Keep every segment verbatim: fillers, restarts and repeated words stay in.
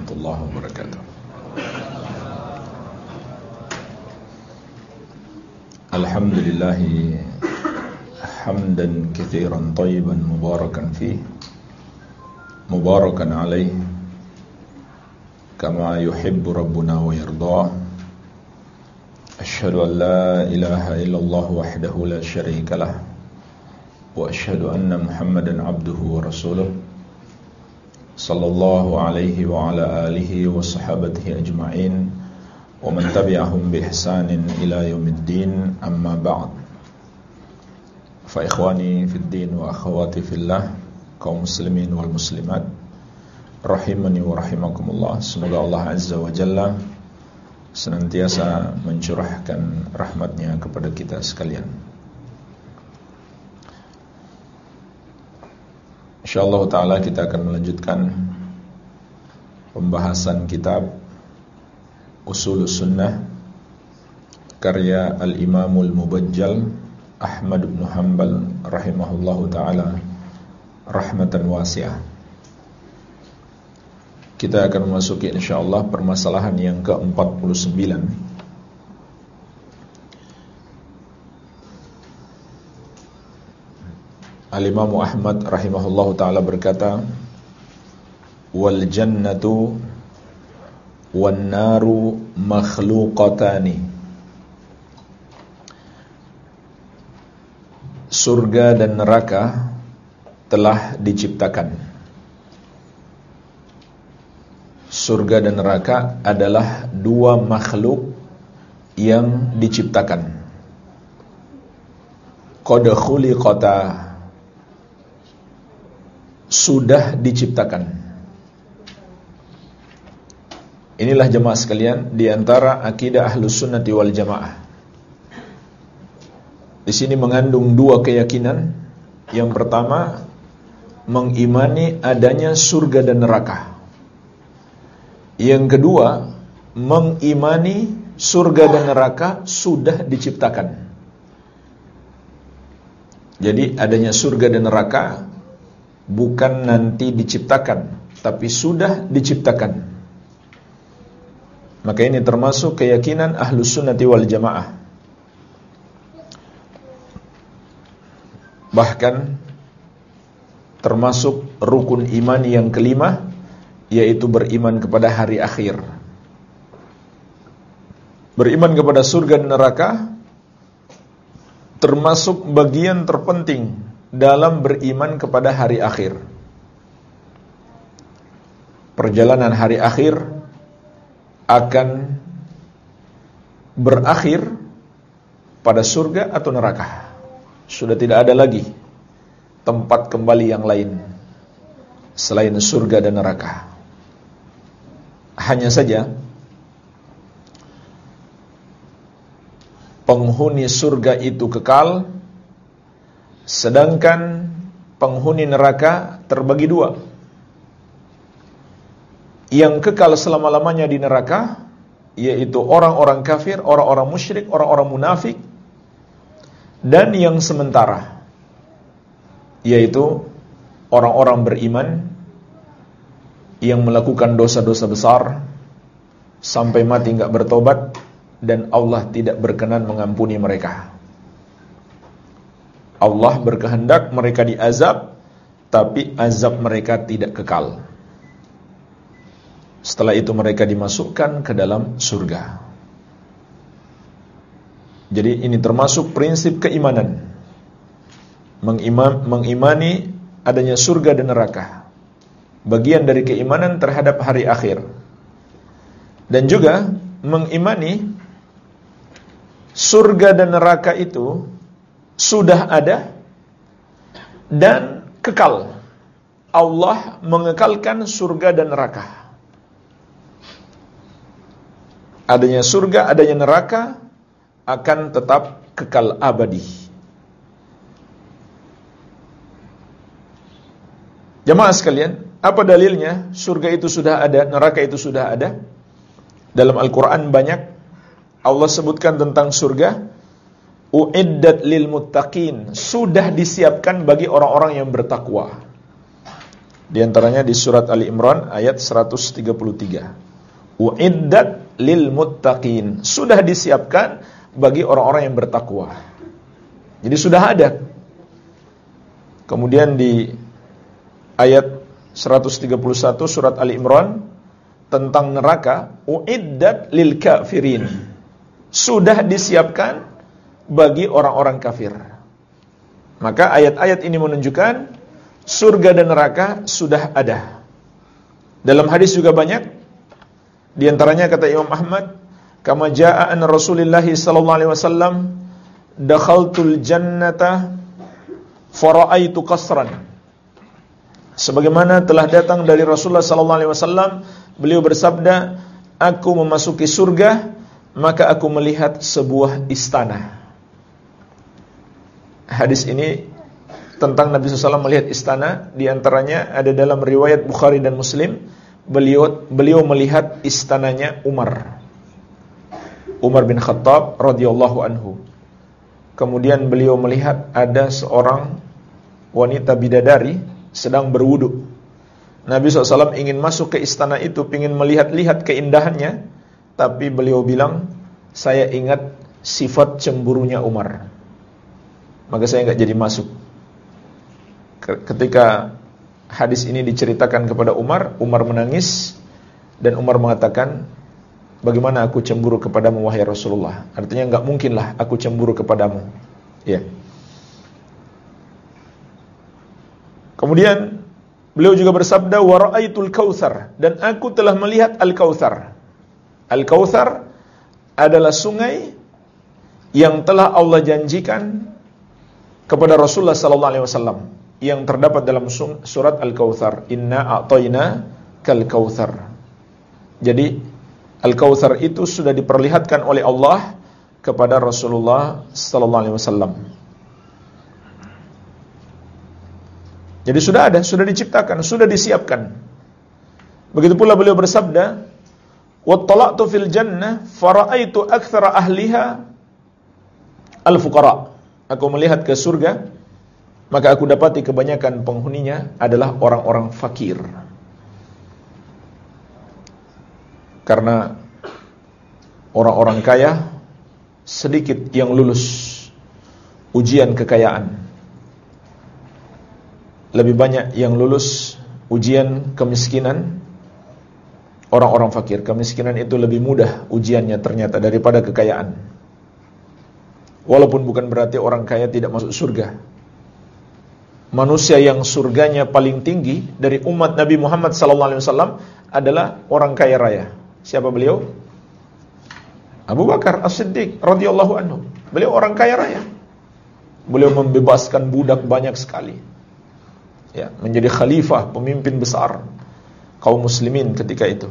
warahmatullahi wabarakatuh. Alhamdulillahi hamdan katsiran thayyiban mubarakan fih, mubarakan alaih, kama yuhibbu rabbuna wa yardah. Asyhadu an la ilaha illallah wahdahu la syarika lah, wa asyhadu anna Muhammadan abduhu wa rasuluh, sallallahu alaihi wa ala alihi wa sahabatihi ajma'in, wa man tabi'ahum bi ihsanin ila yaumiddin, amma ba'd. Fa ikhwani fid din wa akhawati fillah, kaum muslimin wal muslimat rahimani wa rahimakumullah. Semoga Allah Azza wa Jalla senantiasa mencurahkan rahmatnya kepada kita sekalian. InsyaAllah ta'ala kita akan melanjutkan pembahasan kitab Ushulus Sunnah karya Al-Imamul Mubajjal Ahmad bin Hanbal rahimahullahu ta'ala rahmatan wasi'ah. Kita akan memasuki insyaallah permasalahan yang ke empat puluh sembilan. Al-Imam Ahmad rahimahullahu ta'ala berkata, wal jannatu wan naru makhluqatani. Surga dan neraka telah diciptakan. Surga dan neraka adalah dua makhluk yang diciptakan. Qad khuliqata, sudah diciptakan. Inilah jemaah sekalian, di antara akidah Ahlus Sunnati wal Jamaah. Di sini mengandung dua keyakinan. Yang pertama, mengimani adanya surga dan neraka. Yang kedua, mengimani surga dan neraka sudah diciptakan. Jadi adanya surga dan neraka bukan nanti diciptakan, tapi sudah diciptakan. Maka ini termasuk keyakinan Ahlus Sunnati wal Jamaah. Bahkan termasuk rukun iman yang kelima, yaitu beriman kepada hari akhir. Beriman kepada surga dan neraka termasuk bagian terpenting dalam beriman kepada hari akhir. Perjalanan hari akhir akan berakhir pada surga atau neraka. Sudah tidak ada lagi tempat kembali yang lain selain surga dan neraka. Hanya saja penghuni surga itu kekal, sedangkan penghuni neraka terbagi dua. Yang kekal selama-lamanya di neraka, yaitu orang-orang kafir, orang-orang musyrik, orang-orang munafik. Dan yang sementara, yaitu orang-orang beriman yang melakukan dosa-dosa besar sampai mati enggak bertobat, dan Allah tidak berkenan mengampuni mereka. Allah berkehendak mereka diazab, tapi azab mereka tidak kekal. Setelah itu mereka dimasukkan ke dalam surga. Jadi ini termasuk prinsip keimanan, Mengimam, mengimani adanya surga dan neraka, bagian dari keimanan terhadap hari akhir. Dan juga mengimani surga dan neraka itu sudah ada dan kekal. Allah mengekalkan surga dan neraka. Adanya surga, adanya neraka akan tetap kekal abadi. Jemaah sekalian, apa dalilnya surga itu sudah ada, neraka itu sudah ada? Dalam Al-Quran banyak Allah sebutkan tentang surga. Uiddat lil muttaqin, sudah disiapkan bagi orang-orang yang bertakwa. Di antaranya di surat Ali Imran ayat seratus tiga puluh tiga. Uiddat lil muttaqin, sudah disiapkan bagi orang-orang yang bertakwa. Jadi sudah ada. Kemudian di ayat seratus tiga puluh satu surat Ali Imran tentang neraka, uiddat lil kafirin, sudah disiapkan bagi orang-orang kafir. Maka ayat-ayat ini menunjukkan surga dan neraka sudah ada. Dalam hadis juga banyak. Di antaranya kata Imam Ahmad, kama jaa an Rasulillah sallallahu alaihi wasallam, dakhaltul jannata fara'aitu qasran. Sebagaimana telah datang dari Rasulullah sallallahu alaihi wasallam, beliau bersabda, aku memasuki surga, maka aku melihat sebuah istana. Hadis ini tentang Nabi shallallahu alaihi wasallam melihat istana, di antaranya ada dalam riwayat Bukhari dan Muslim, beliau beliau melihat istananya Umar. Umar bin Khattab radhiyallahu anhu. Kemudian beliau melihat ada seorang wanita bidadari sedang berwudu. Nabi shallallahu alaihi wasallam ingin masuk ke istana itu, ingin melihat-lihat keindahannya, tapi beliau bilang, saya ingat sifat cemburunya Umar, maka saya enggak jadi masuk. Ketika hadis ini diceritakan kepada Umar, Umar menangis dan Umar mengatakan, bagaimana aku cemburu kepadamu wahai Rasulullah? Artinya enggak mungkinlah aku cemburu kepadamu. Ya. Kemudian beliau juga bersabda, wa ra'aitul kautsar, dan aku telah melihat al-kautsar. Al-kautsar adalah sungai yang telah Allah janjikan kepada Rasulullah sallallahu alaihi wasallam, yang terdapat dalam surat Al-Kautsar, inna a'tayna kal kautsar. Jadi Al-Kautsar itu sudah diperlihatkan oleh Allah kepada Rasulullah sallallahu alaihi wasallam. Jadi sudah ada, sudah diciptakan, sudah disiapkan. Begitu pula beliau bersabda, wattala'tu fil jannah fara'aitu aktsara ahliha al-fuqara. Aku melihat ke surga, maka aku dapati kebanyakan penghuninya adalah orang-orang fakir. Karena orang-orang kaya sedikit yang lulus ujian kekayaan, lebih banyak yang lulus ujian kemiskinan. Orang-orang fakir, kemiskinan itu lebih mudah ujiannya ternyata daripada kekayaan. Walaupun bukan berarti orang kaya tidak masuk surga. Manusia yang surganya paling tinggi dari umat Nabi Muhammad sallallahu alaihi wasallam adalah orang kaya raya. Siapa beliau? Abu Bakar As-Siddiq radhiyallahu anhu. Beliau orang kaya raya. Beliau membebaskan budak banyak sekali. Ya, menjadi khalifah, pemimpin besar kaum muslimin ketika itu.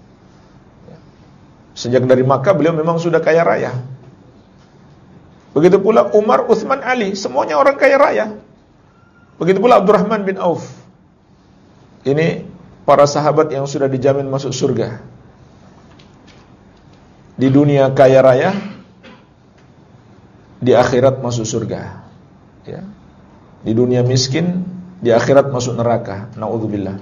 Sejak dari Makkah beliau memang sudah kaya raya. Begitu pula Umar, Utsman, Ali, semuanya orang kaya raya. Begitu pula Abdurrahman bin Auf. Ini para sahabat yang sudah dijamin masuk surga. Di dunia kaya raya, di akhirat masuk surga. Ya. Di dunia miskin, di akhirat masuk neraka. Na'udzubillah.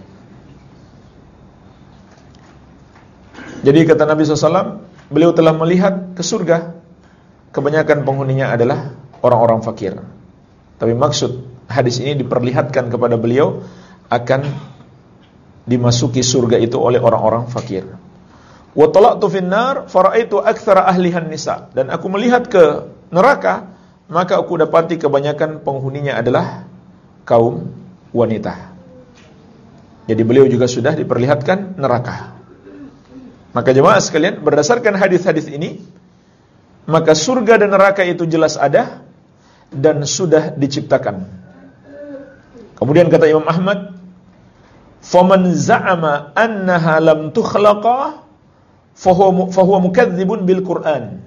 Jadi kata Nabi shallallahu alaihi wasallam, beliau telah melihat ke surga, kebanyakan penghuninya adalah orang-orang fakir. Tapi maksud hadis ini diperlihatkan kepada beliau akan dimasuki surga itu oleh orang-orang fakir. Wa tala'tu fin nar fara'aitu aktsara ahlihan nisa, dan aku melihat ke neraka, maka aku dapati kebanyakan penghuninya adalah kaum wanita. Jadi beliau juga sudah diperlihatkan neraka. Maka jemaah sekalian, berdasarkan hadis-hadis ini, maka surga dan neraka itu jelas ada dan sudah diciptakan. Kemudian kata Imam Ahmad, faman za'ama annaha lam tukhlaqa fahuwa fahuwa mukadzibun bil Qur'an.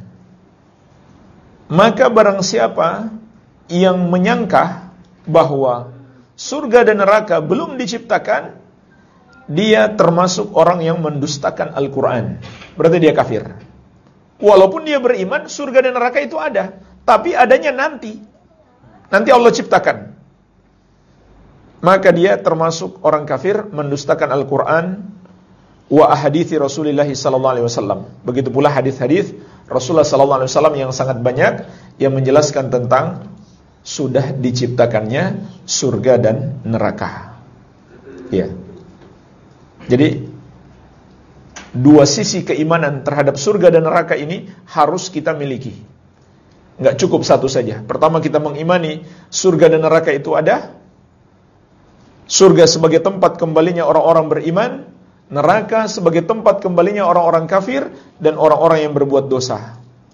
Maka barang siapa yang menyangka bahwa surga dan neraka belum diciptakan, dia termasuk orang yang mendustakan Al-Quran. Berarti dia kafir. Walaupun dia beriman surga dan neraka itu ada, tapi adanya nanti. Nanti Allah ciptakan. maka dia termasuk orang kafir, mendustakan Al-Quran wa ahadithi Rasulullah sallallahu alaihi wasallam. Begitu pula hadis-hadis Rasulullah sallallahu alaihi wasallam yang sangat banyak yang menjelaskan tentang sudah diciptakannya surga dan neraka. Ya. Jadi dua sisi keimanan terhadap surga dan neraka ini harus kita miliki. Enggak cukup satu saja. Pertama, kita mengimani surga dan neraka itu ada. Surga sebagai tempat kembalinya orang-orang beriman, neraka sebagai tempat kembalinya orang-orang kafir dan orang-orang yang berbuat dosa.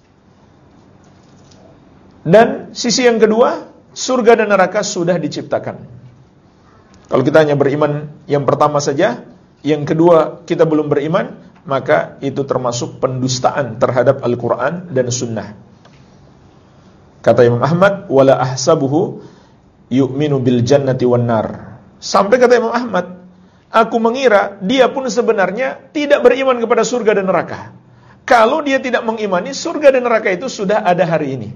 Dan sisi yang kedua, surga dan neraka sudah diciptakan. Kalau kita hanya beriman yang pertama saja, yang kedua kita belum beriman, maka itu termasuk pendustaan terhadap Al-Quran dan Sunnah. Kata Imam Ahmad, wala ahsabuhu yu'minu bil jannati wan nar. Sampai kata Imam Ahmad, aku mengira dia pun sebenarnya tidak beriman kepada surga dan neraka. Kalau dia tidak mengimani surga dan neraka itu sudah ada hari ini.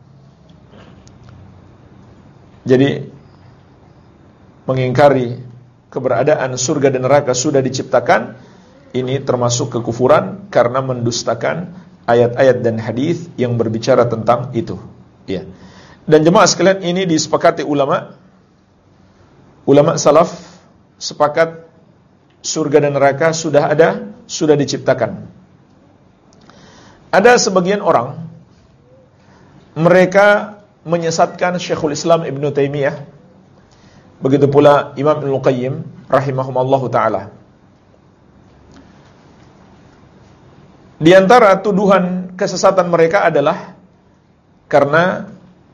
Jadi mengingkari keberadaan surga dan neraka sudah diciptakan, ini termasuk kekufuran karena mendustakan ayat-ayat dan hadis yang berbicara tentang itu. Ya. Dan jemaah sekalian, ini disepakati ulama. Ulama salaf sepakat surga dan neraka sudah ada, sudah diciptakan. Ada sebagian orang, mereka menyesatkan Syekhul Islam Ibnu Taimiyah, begitu pula Imam Ibnu Qayyim rahimahumallahu ta'ala. Di antara tuduhan kesesatan mereka adalah karena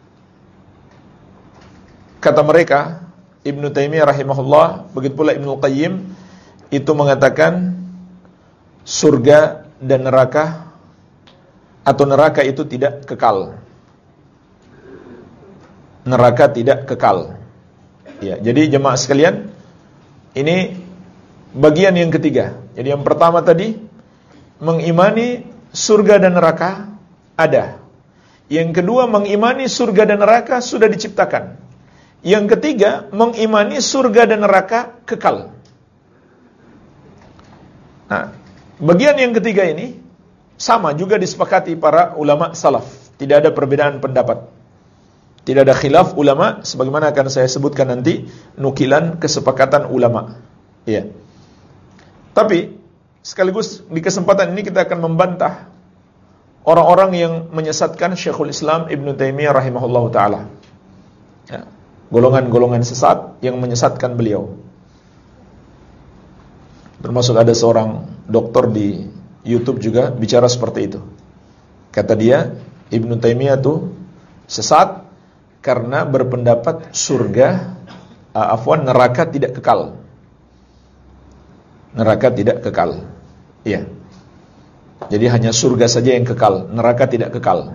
kata mereka, Ibnu Taimiyah rahimahullah, begitu pula Ibnu Qayyim, itu mengatakan surga dan neraka atau neraka itu tidak kekal. Neraka tidak kekal. Ya, jadi jemaah sekalian, ini bagian yang ketiga. Jadi yang pertama tadi mengimani surga dan neraka ada. Yang kedua mengimani surga dan neraka sudah diciptakan. Yang ketiga mengimani surga dan neraka kekal. Nah, bagian yang ketiga ini sama juga disepakati para ulama salaf. Tidak ada perbedaan pendapat. Tidak ada khilaf ulama, sebagaimana akan saya sebutkan nanti nukilan kesepakatan ulama. Iya. Tapi sekaligus di kesempatan ini kita akan membantah orang-orang yang menyesatkan Syekhul Islam Ibnu Taimiyah rahimahullahu taala. Ya. Golongan-golongan sesat yang menyesatkan beliau. Termasuk ada seorang dokter di YouTube juga bicara seperti itu. Kata dia, Ibnu Taimiyah itu sesat karena berpendapat surga, uh, afwan, neraka tidak kekal. Neraka tidak kekal. Iya. Jadi hanya surga saja yang kekal, neraka tidak kekal.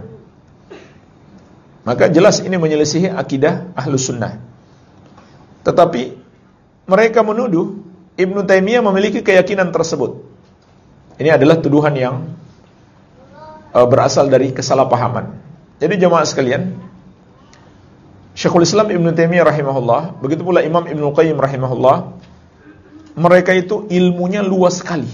Maka jelas ini menyelisihi akidah Ahlus Sunnah. Tetapi mereka menuduh Ibnu Taimiyah memiliki keyakinan tersebut. Ini adalah tuduhan yang uh, berasal dari kesalahpahaman. Jadi jemaah sekalian, Syekhul Islam Ibnu Taimiyah rahimahullah, begitu pula Imam Ibnu Qayyim rahimahullah, mereka itu ilmunya luas sekali.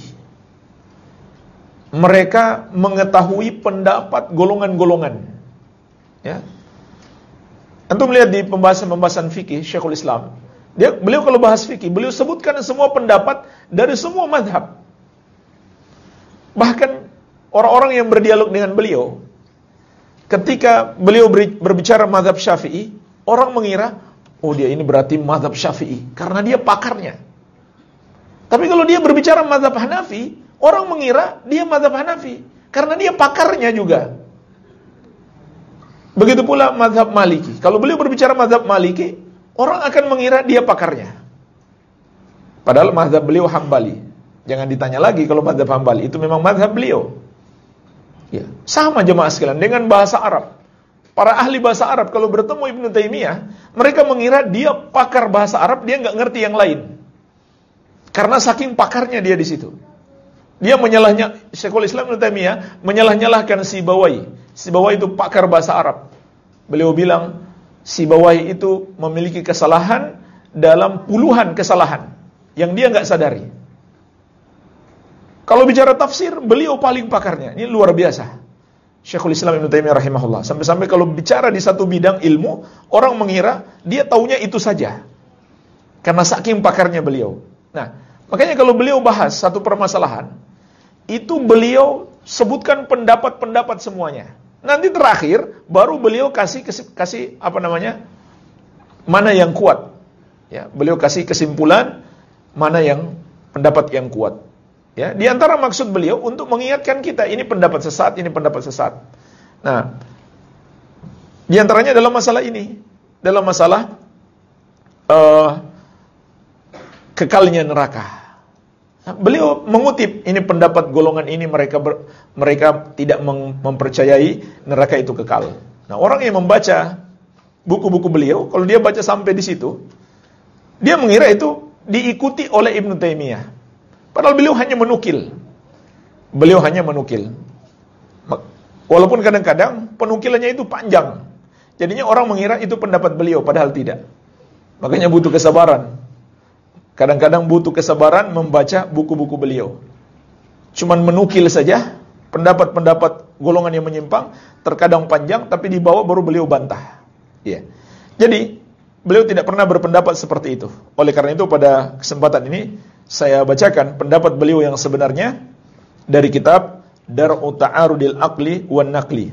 Mereka mengetahui pendapat golongan-golongan. Ya. Antum lihat di pembahasan-pembahasan fikih Syekhul Islam, dia beliau kalau bahas fikih, beliau sebutkan semua pendapat dari semua mazhab. Bahkan orang-orang yang berdialog dengan beliau, ketika beliau berbicara mazhab Syafi'i, orang mengira, oh dia ini berarti mazhab Syafi'i karena dia pakarnya. Tapi kalau dia berbicara mazhab Hanafi, orang mengira dia mazhab Hanafi karena dia pakarnya juga. Begitu pula mazhab Maliki. Kalau beliau berbicara mazhab Maliki, orang akan mengira dia pakarnya. Padahal mazhab beliau Hambali. Jangan ditanya lagi kalau mazhab Hambali, itu memang mazhab beliau. Ya, sama jemaah sekalian dengan bahasa Arab. Para ahli bahasa Arab kalau bertemu Ibnu Taimiyah, mereka mengira dia pakar bahasa Arab, dia nggak ngerti yang lain. Karena saking pakarnya dia di situ. Dia menyalahnya Syekhul Islam Ibnu Taimiyah menyalah-nyalahkan Sibawai. Sibawai itu pakar bahasa Arab. Beliau bilang Sibawai itu memiliki kesalahan dalam puluhan kesalahan yang dia nggak sadari. Kalau bicara tafsir, beliau paling pakarnya. Ini luar biasa. Syekhul Islam Ibnu Taimiyah rahimahullah. Sampai-sampai kalau bicara di satu bidang ilmu, orang mengira dia taunya itu saja. Karena saking pakarnya beliau. Nah, makanya kalau beliau bahas satu permasalahan, itu beliau sebutkan pendapat-pendapat semuanya. Nanti terakhir baru beliau kasih kasih apa namanya? Mana yang kuat. Ya, beliau kasih kesimpulan mana yang pendapat yang kuat. Ya, di antara maksud beliau untuk mengingatkan kita ini pendapat sesat, ini pendapat sesat. Nah, di antaranya dalam masalah ini, dalam masalah uh, kekalnya neraka. Nah, beliau mengutip ini pendapat golongan ini mereka ber, mereka tidak mem, mempercayai neraka itu kekal. Nah, orang yang membaca buku-buku beliau, kalau dia baca sampai di situ, dia mengira itu diikuti oleh Ibnu Taimiyah. Padahal beliau hanya menukil. Beliau hanya menukil. Walaupun kadang-kadang penukilannya itu panjang. Jadinya orang mengira itu pendapat beliau, padahal tidak. Makanya butuh kesabaran. Kadang-kadang butuh kesabaran membaca buku-buku beliau. Cuman menukil saja, pendapat-pendapat golongan yang menyimpang, terkadang panjang, tapi di bawah baru beliau bantah. Ya. Jadi, beliau tidak pernah berpendapat seperti itu. Oleh karena itu, pada kesempatan ini, saya bacakan pendapat beliau yang sebenarnya dari kitab Dar'u Ta'arudil Aqli wan Naqli.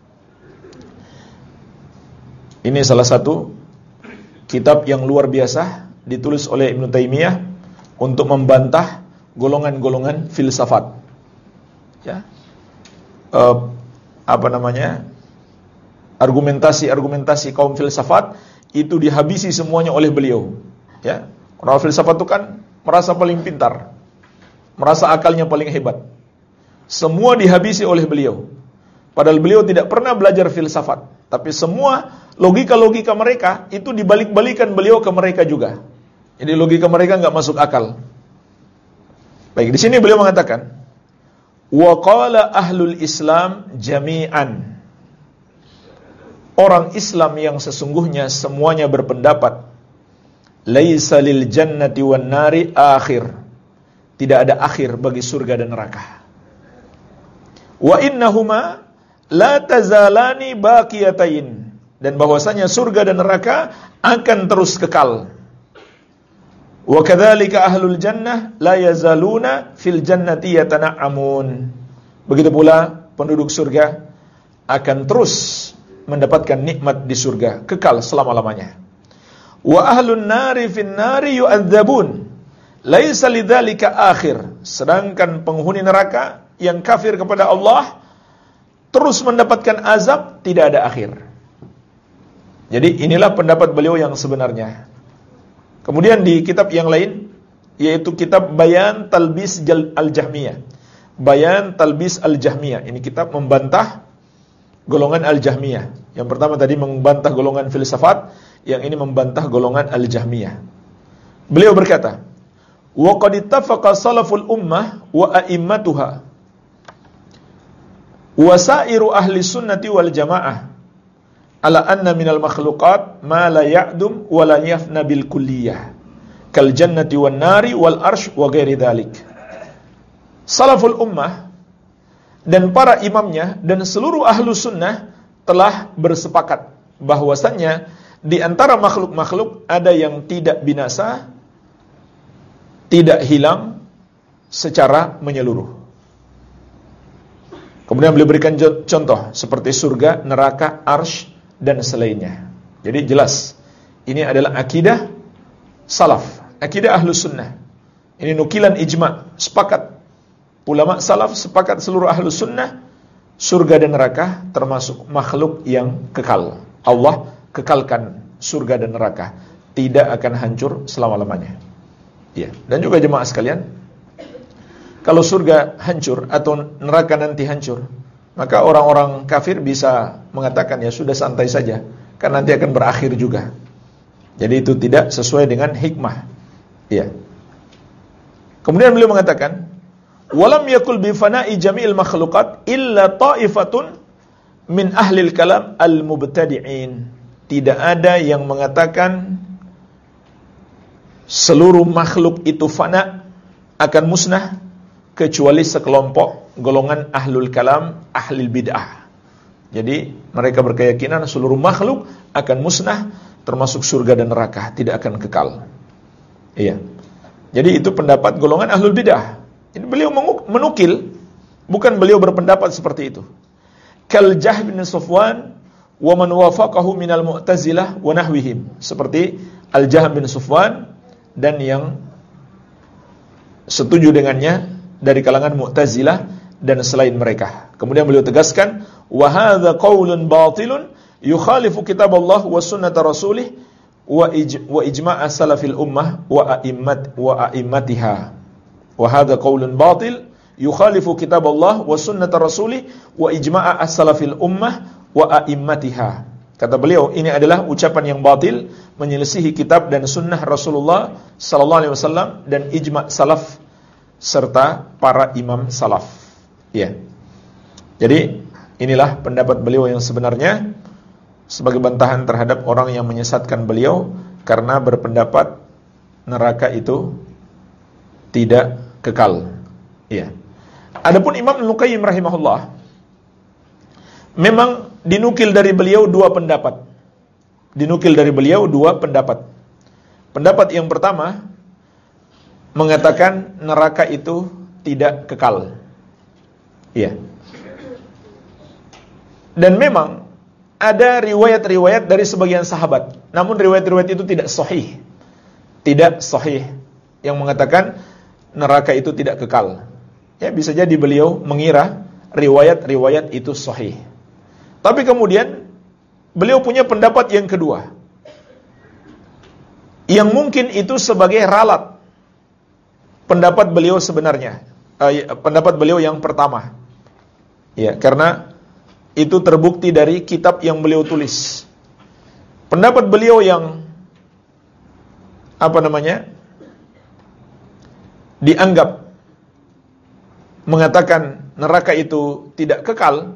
Ini salah satu kitab yang luar biasa ditulis oleh Ibnu Taimiyah untuk membantah golongan-golongan filsafat. Ya. Uh, apa namanya? Argumentasi-argumentasi kaum filsafat itu dihabisi semuanya oleh beliau. Ya. Orang filsafat itu kan merasa paling pintar, merasa akalnya paling hebat. Semua dihabisi oleh beliau. Padahal beliau tidak pernah belajar filsafat, tapi semua logika-logika mereka itu dibalik-balikan beliau ke mereka juga. Jadi logika mereka nggak masuk akal. Baik, di sini beliau mengatakan, wa qala ahlul Islam jami'an. Orang Islam yang sesungguhnya semuanya berpendapat, laisa lil jannati wan nari akhir. Tidak ada akhir bagi surga dan neraka. Wa innahuma la tazalani baqiyatain. Dan bahwasanya surga dan neraka akan terus kekal. Wa kadzalika ahlul jannah la yazaluna fil jannati yatana'amun. Begitu pula penduduk surga akan terus mendapatkan nikmat di surga, kekal selama-lamanya. Wa ahlun nari fin nari yu'adzabun laisa lidzalika akhir. Sedangkan penghuni neraka yang kafir kepada Allah terus mendapatkan azab, tidak ada akhir. Jadi inilah pendapat beliau yang sebenarnya. Kemudian di kitab yang lain, yaitu kitab Bayan Talbis Al-Jahmiyah. Bayan Talbis Al-Jahmiyah. Ini kitab membantah golongan Al-Jahmiyah. Yang pertama tadi membantah golongan filsafat, yang ini membantah golongan Al-Jahmiyah. Beliau berkata, wa qad ittafaqa salaful ummah wa a'immatuha wa sa'iru ahli sunnati wal jamaah ala anna minal makhluqat ma la ya'dum wa la yafna bil kulliyah kal jannati wan nari wal arsh wa ghairi dhalik. Salaful ummah dan para imamnya dan seluruh ahlu sunnah telah bersepakat bahwasannya di antara makhluk-makhluk ada yang tidak binasa, tidak hilang secara menyeluruh. Kemudian beliau berikan contoh seperti surga, neraka, arsy dan selainnya. Jadi jelas ini adalah akidah salaf, akidah ahlus sunnah. Ini nukilan ijma', sepakat ulama salaf, sepakat seluruh ahlus sunnah, surga dan neraka termasuk makhluk yang kekal. Allah kekalkan surga dan neraka, tidak akan hancur selama-lamanya. Ya, dan juga jemaah sekalian, kalau surga hancur atau neraka nanti hancur, maka orang-orang kafir bisa mengatakan ya sudah santai saja, kan nanti akan berakhir juga. Jadi itu tidak sesuai dengan hikmah. Ya. Kemudian beliau mengatakan, walam yakul bi fana'i jami'il makhluqat illa ta'ifatun min ahlil kalam al-mubtadi'in. Tidak ada yang mengatakan seluruh makhluk itu fana, akan musnah, kecuali sekelompok golongan ahlul kalam, ahlul bid'ah. Jadi mereka berkeyakinan seluruh makhluk akan musnah, termasuk surga dan neraka, tidak akan kekal. Iya. Jadi itu pendapat golongan ahlul bid'ah. Ini beliau menukil, bukan beliau berpendapat seperti itu. Kal Jahm bin Safwan wa man wafaqahu minal Mu'tazilah wa nahwihim. Seperti Al-Jahm bin Safwan dan yang setuju dengannya dari kalangan Mu'tazilah dan selain mereka. Kemudian beliau tegaskan, wa hadza qaulun batilun yukhalifu kitab Allah wa sunnata rasulih wa ij wa ijma' salafil ummah wa a'immat wa a'immatiha. Wa hadza qaulun batil yukhalifu kitab Allah wa sunnata rasulih wa ijma' salafil ummah wa a'immatiha. Kata beliau, ini adalah ucapan yang batil, menyelisihi kitab dan sunnah Rasulullah sallallahu alaihi wasallam dan ijma' salaf serta para imam salaf. Ya. Jadi inilah pendapat beliau yang sebenarnya sebagai bantahan terhadap orang yang menyesatkan beliau karena berpendapat neraka itu tidak kekal. Ya. Adapun Imam Al-Qayyim rahimahullah, memang dinukil dari beliau dua pendapat. Dinukil dari beliau dua pendapat. Pendapat yang pertama mengatakan neraka itu tidak kekal. Iya. Dan memang ada riwayat-riwayat dari sebagian sahabat, namun riwayat-riwayat itu tidak sahih. Tidak sahih yang mengatakan neraka itu tidak kekal. Ya, bisa jadi beliau mengira riwayat-riwayat itu sahih. Tapi kemudian beliau punya pendapat yang kedua, yang mungkin itu sebagai ralat pendapat beliau sebenarnya, eh, pendapat beliau yang pertama. Ya, karena itu terbukti dari kitab yang beliau tulis. Pendapat beliau yang apa namanya? dianggap mengatakan neraka itu tidak kekal,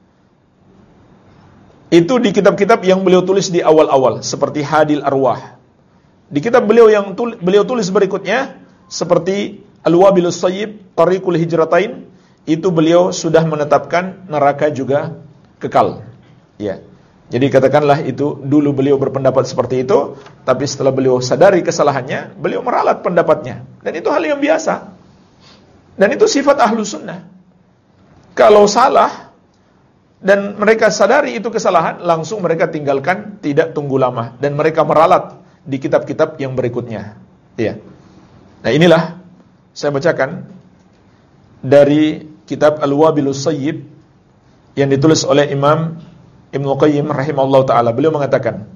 itu di kitab-kitab yang beliau tulis di awal-awal, seperti Hadil Arwah. Di kitab beliau yang tul- beliau tulis berikutnya, seperti Al-Wabilus Sayyib, Tariqul Hijratain, itu beliau sudah menetapkan neraka juga kekal. Ya. Jadi katakanlah itu dulu beliau berpendapat seperti itu, tapi setelah beliau sadari kesalahannya, beliau meralat pendapatnya. Dan itu hal yang biasa. Dan itu sifat ahlu sunnah. Kalau salah dan mereka sadari itu kesalahan, langsung mereka tinggalkan, tidak tunggu lama, dan mereka meralat di kitab-kitab yang berikutnya. Ya. Nah, inilah saya bacakan dari kitab Al-Wabilus Sayyib yang ditulis oleh Imam Ibnu Qayyim rahimahullah ta'ala. Beliau mengatakan,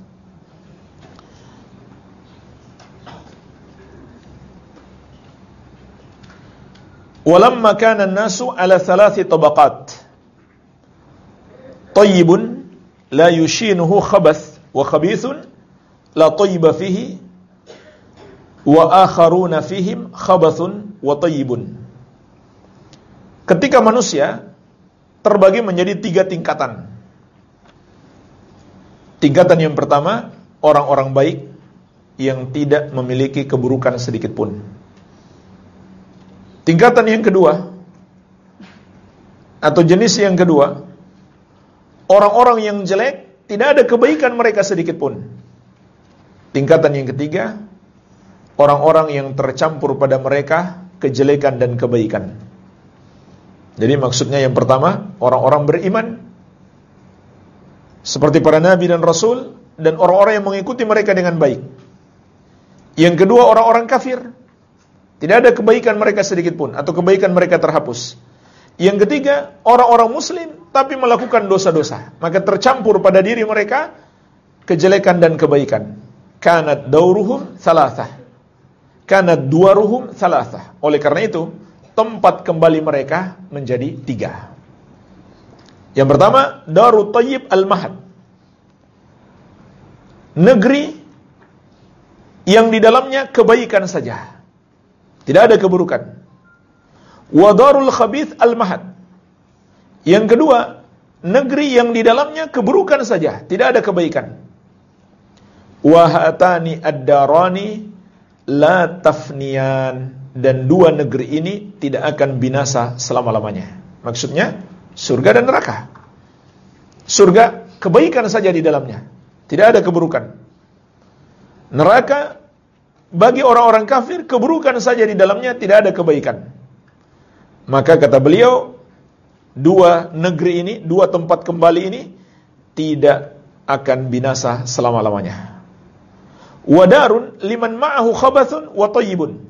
walamma kana an-nasu ala thalathi tabaqat, tayyibun la yushinuhu khabath wa khabithun la tayyiba fihi wa akharuna fihim khabathun wa tayyibun. Ketika manusia terbagi menjadi tiga tingkatan. Tingkatan yang pertama, orang-orang baik yang tidak memiliki keburukan sedikit pun. Tingkatan yang kedua, atau jenis yang kedua, orang-orang yang jelek, tidak ada kebaikan mereka sedikit pun. Tingkatan yang ketiga, orang-orang yang tercampur pada mereka kejelekan dan kebaikan. Jadi maksudnya yang pertama, orang-orang beriman, seperti para nabi dan rasul, dan orang-orang yang mengikuti mereka dengan baik. Yang kedua, orang-orang kafir, tidak ada kebaikan mereka sedikit pun, atau kebaikan mereka terhapus. Yang ketiga, orang-orang muslim, tapi melakukan dosa-dosa, maka tercampur pada diri mereka kejelekan dan kebaikan. Kanat dauruhum thalathah, kanat duaruhum thalathah. Oleh karena itu, tempat kembali mereka menjadi tiga. Yang pertama, Darut Tayyib Al-Mahad, negeri yang di dalamnya kebaikan saja, tidak ada keburukan. Wa Darul Khabith Al-Mahad, yang kedua, negeri yang di dalamnya keburukan saja, tidak ada kebaikan. Wa hatani ad-darani la tafniyan, dan dua negeri ini tidak akan binasa selama-lamanya. Maksudnya surga dan neraka. Surga kebaikan saja di dalamnya, tidak ada keburukan. Neraka bagi orang-orang kafir keburukan saja di dalamnya, tidak ada kebaikan. Maka kata beliau, dua negeri ini, dua tempat kembali ini tidak akan binasa selama-lamanya. Wadarun liman ma'ahu khabathun wa tayyibun.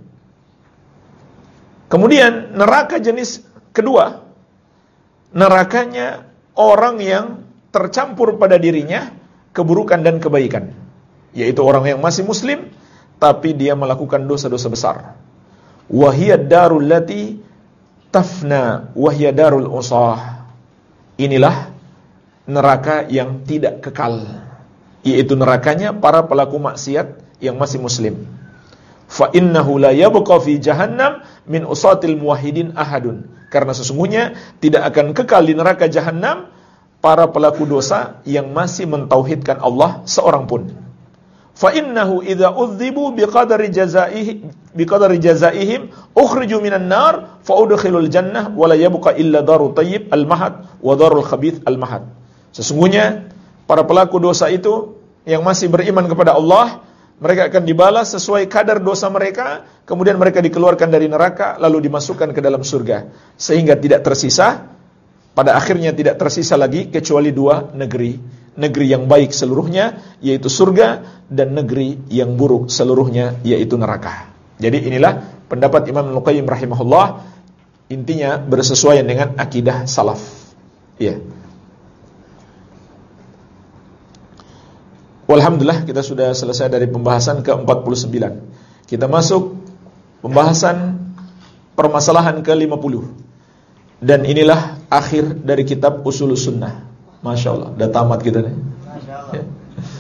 Kemudian neraka jenis kedua, nerakanya orang yang tercampur pada dirinya keburukan dan kebaikan, yaitu orang yang masih muslim tapi dia melakukan dosa-dosa besar. Wa hiya darul lati tafna wa hiya darul usah. Inilah neraka yang tidak kekal, yaitu nerakanya para pelaku maksiat yang masih muslim. Fa innahu la yabqa fi jahannam min usatil muwahhidin ahadun. Karena sesungguhnya tidak akan kekal di neraka jahannam para pelaku dosa yang masih mentauhidkan Allah seorang pun. Fa innahu idza udzibu biqadari jazaihi biqadari jazaihim ukhriju minan nar fa udkhilul jannah wa la yabqa illa darut tayyib al-mahad wa darul khabith al-mahad. Sesungguhnya para pelaku dosa itu yang masih beriman kepada Allah, mereka akan dibalas sesuai kadar dosa mereka, kemudian mereka dikeluarkan dari neraka lalu dimasukkan ke dalam surga, sehingga tidak tersisa, pada akhirnya tidak tersisa lagi kecuali dua negeri, negeri yang baik seluruhnya yaitu surga, dan negeri yang buruk seluruhnya yaitu neraka. Jadi inilah pendapat Imam Al-Qayyim rahimahullah, intinya bersesuaian dengan akidah salaf. Iya. Alhamdulillah, kita sudah selesai dari pembahasan ke empat puluh sembilan. Kita masuk pembahasan permasalahan ke lima puluh. Dan inilah akhir dari kitab Ushulus Sunnah. Masya Allah, udah tamat kita nih. Masya Allah. Ya.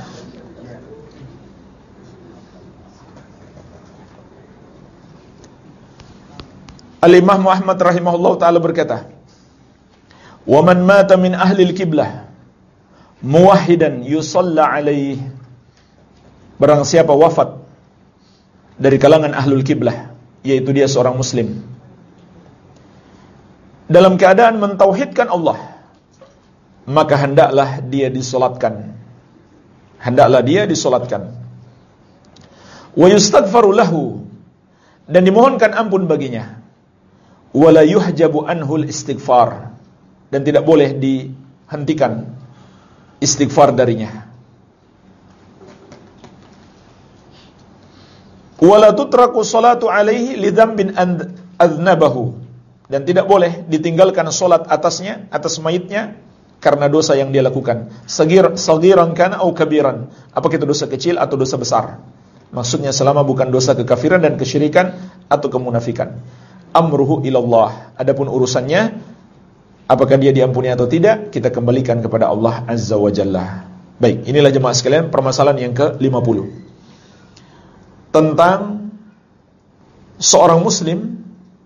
Al-Imam Muhammad rahimahullah ta'ala berkata, "Wa man mata min ahli al-qiblah muwahhidan yusalla alaih." Barang siapa wafat dari kalangan ahlul kiblah, yaitu dia seorang muslim, dalam keadaan mentauhidkan Allah, maka hendaklah dia disolatkan. Hendaklah dia disolatkan. Wa yustaghfaru lahu, dan dimohonkan ampun baginya. Wa la yuhjabu anhul istighfar, dan tidak boleh dihentikan istighfar darinya. Wala tutraku salatu alaihi lidzambin adznabahu, dan tidak boleh ditinggalkan salat atasnya, atas mayitnya, karena dosa yang dia lakukan. Sagir sagiran kana au kabiran, apakah itu dosa kecil atau dosa besar. Maksudnya selama bukan dosa kekafiran dan kesyirikan atau kemunafikan. Amruhu ilallah, adapun urusannya apakah dia diampuni atau tidak, kita kembalikan kepada Allah Azza wa Jalla. Baik, inilah jemaah sekalian permasalahan yang ke lima puluh. Tentang seorang muslim,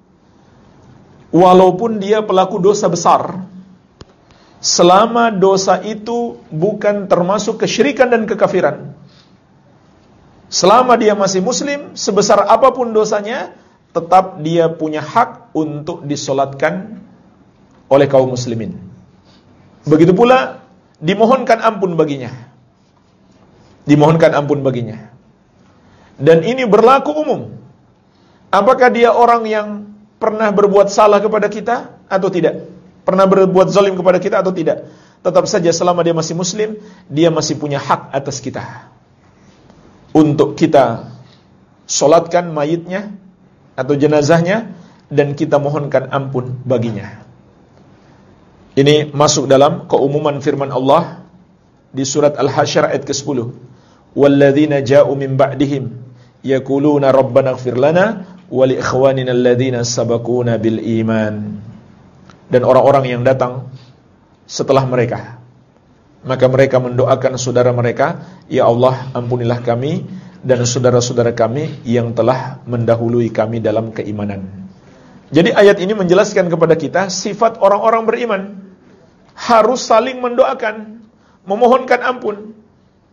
walaupun dia pelaku dosa besar, selama dosa itu bukan termasuk kesyirikan dan kekafiran, selama dia masih muslim, sebesar apapun dosanya, tetap dia punya hak untuk disolatkan oleh kaum muslimin. Begitu pula dimohonkan ampun baginya. Dimohonkan ampun baginya. Dan ini berlaku umum. Apakah dia orang yang pernah berbuat salah kepada kita atau tidak? Pernah berbuat zalim kepada kita atau tidak? Tetap saja selama dia masih muslim, dia masih punya hak atas kita untuk kita solatkan mayitnya atau jenazahnya, dan kita mohonkan ampun baginya. Ini masuk dalam keumuman firman Allah di surat Al-Hasyr ayat ke sepuluh. Walladzina ja'u min ba'dihim yaquluna rabbana ighfir lana wa li ikhwanina alladzina sabaquna bil iman. Dan orang-orang yang datang setelah mereka, maka mereka mendoakan saudara mereka, ya Allah, ampunilah kami dan saudara-saudara kami yang telah mendahului kami dalam keimanan. Jadi ayat ini menjelaskan kepada kita sifat orang-orang beriman, harus saling mendoakan, memohonkan ampun.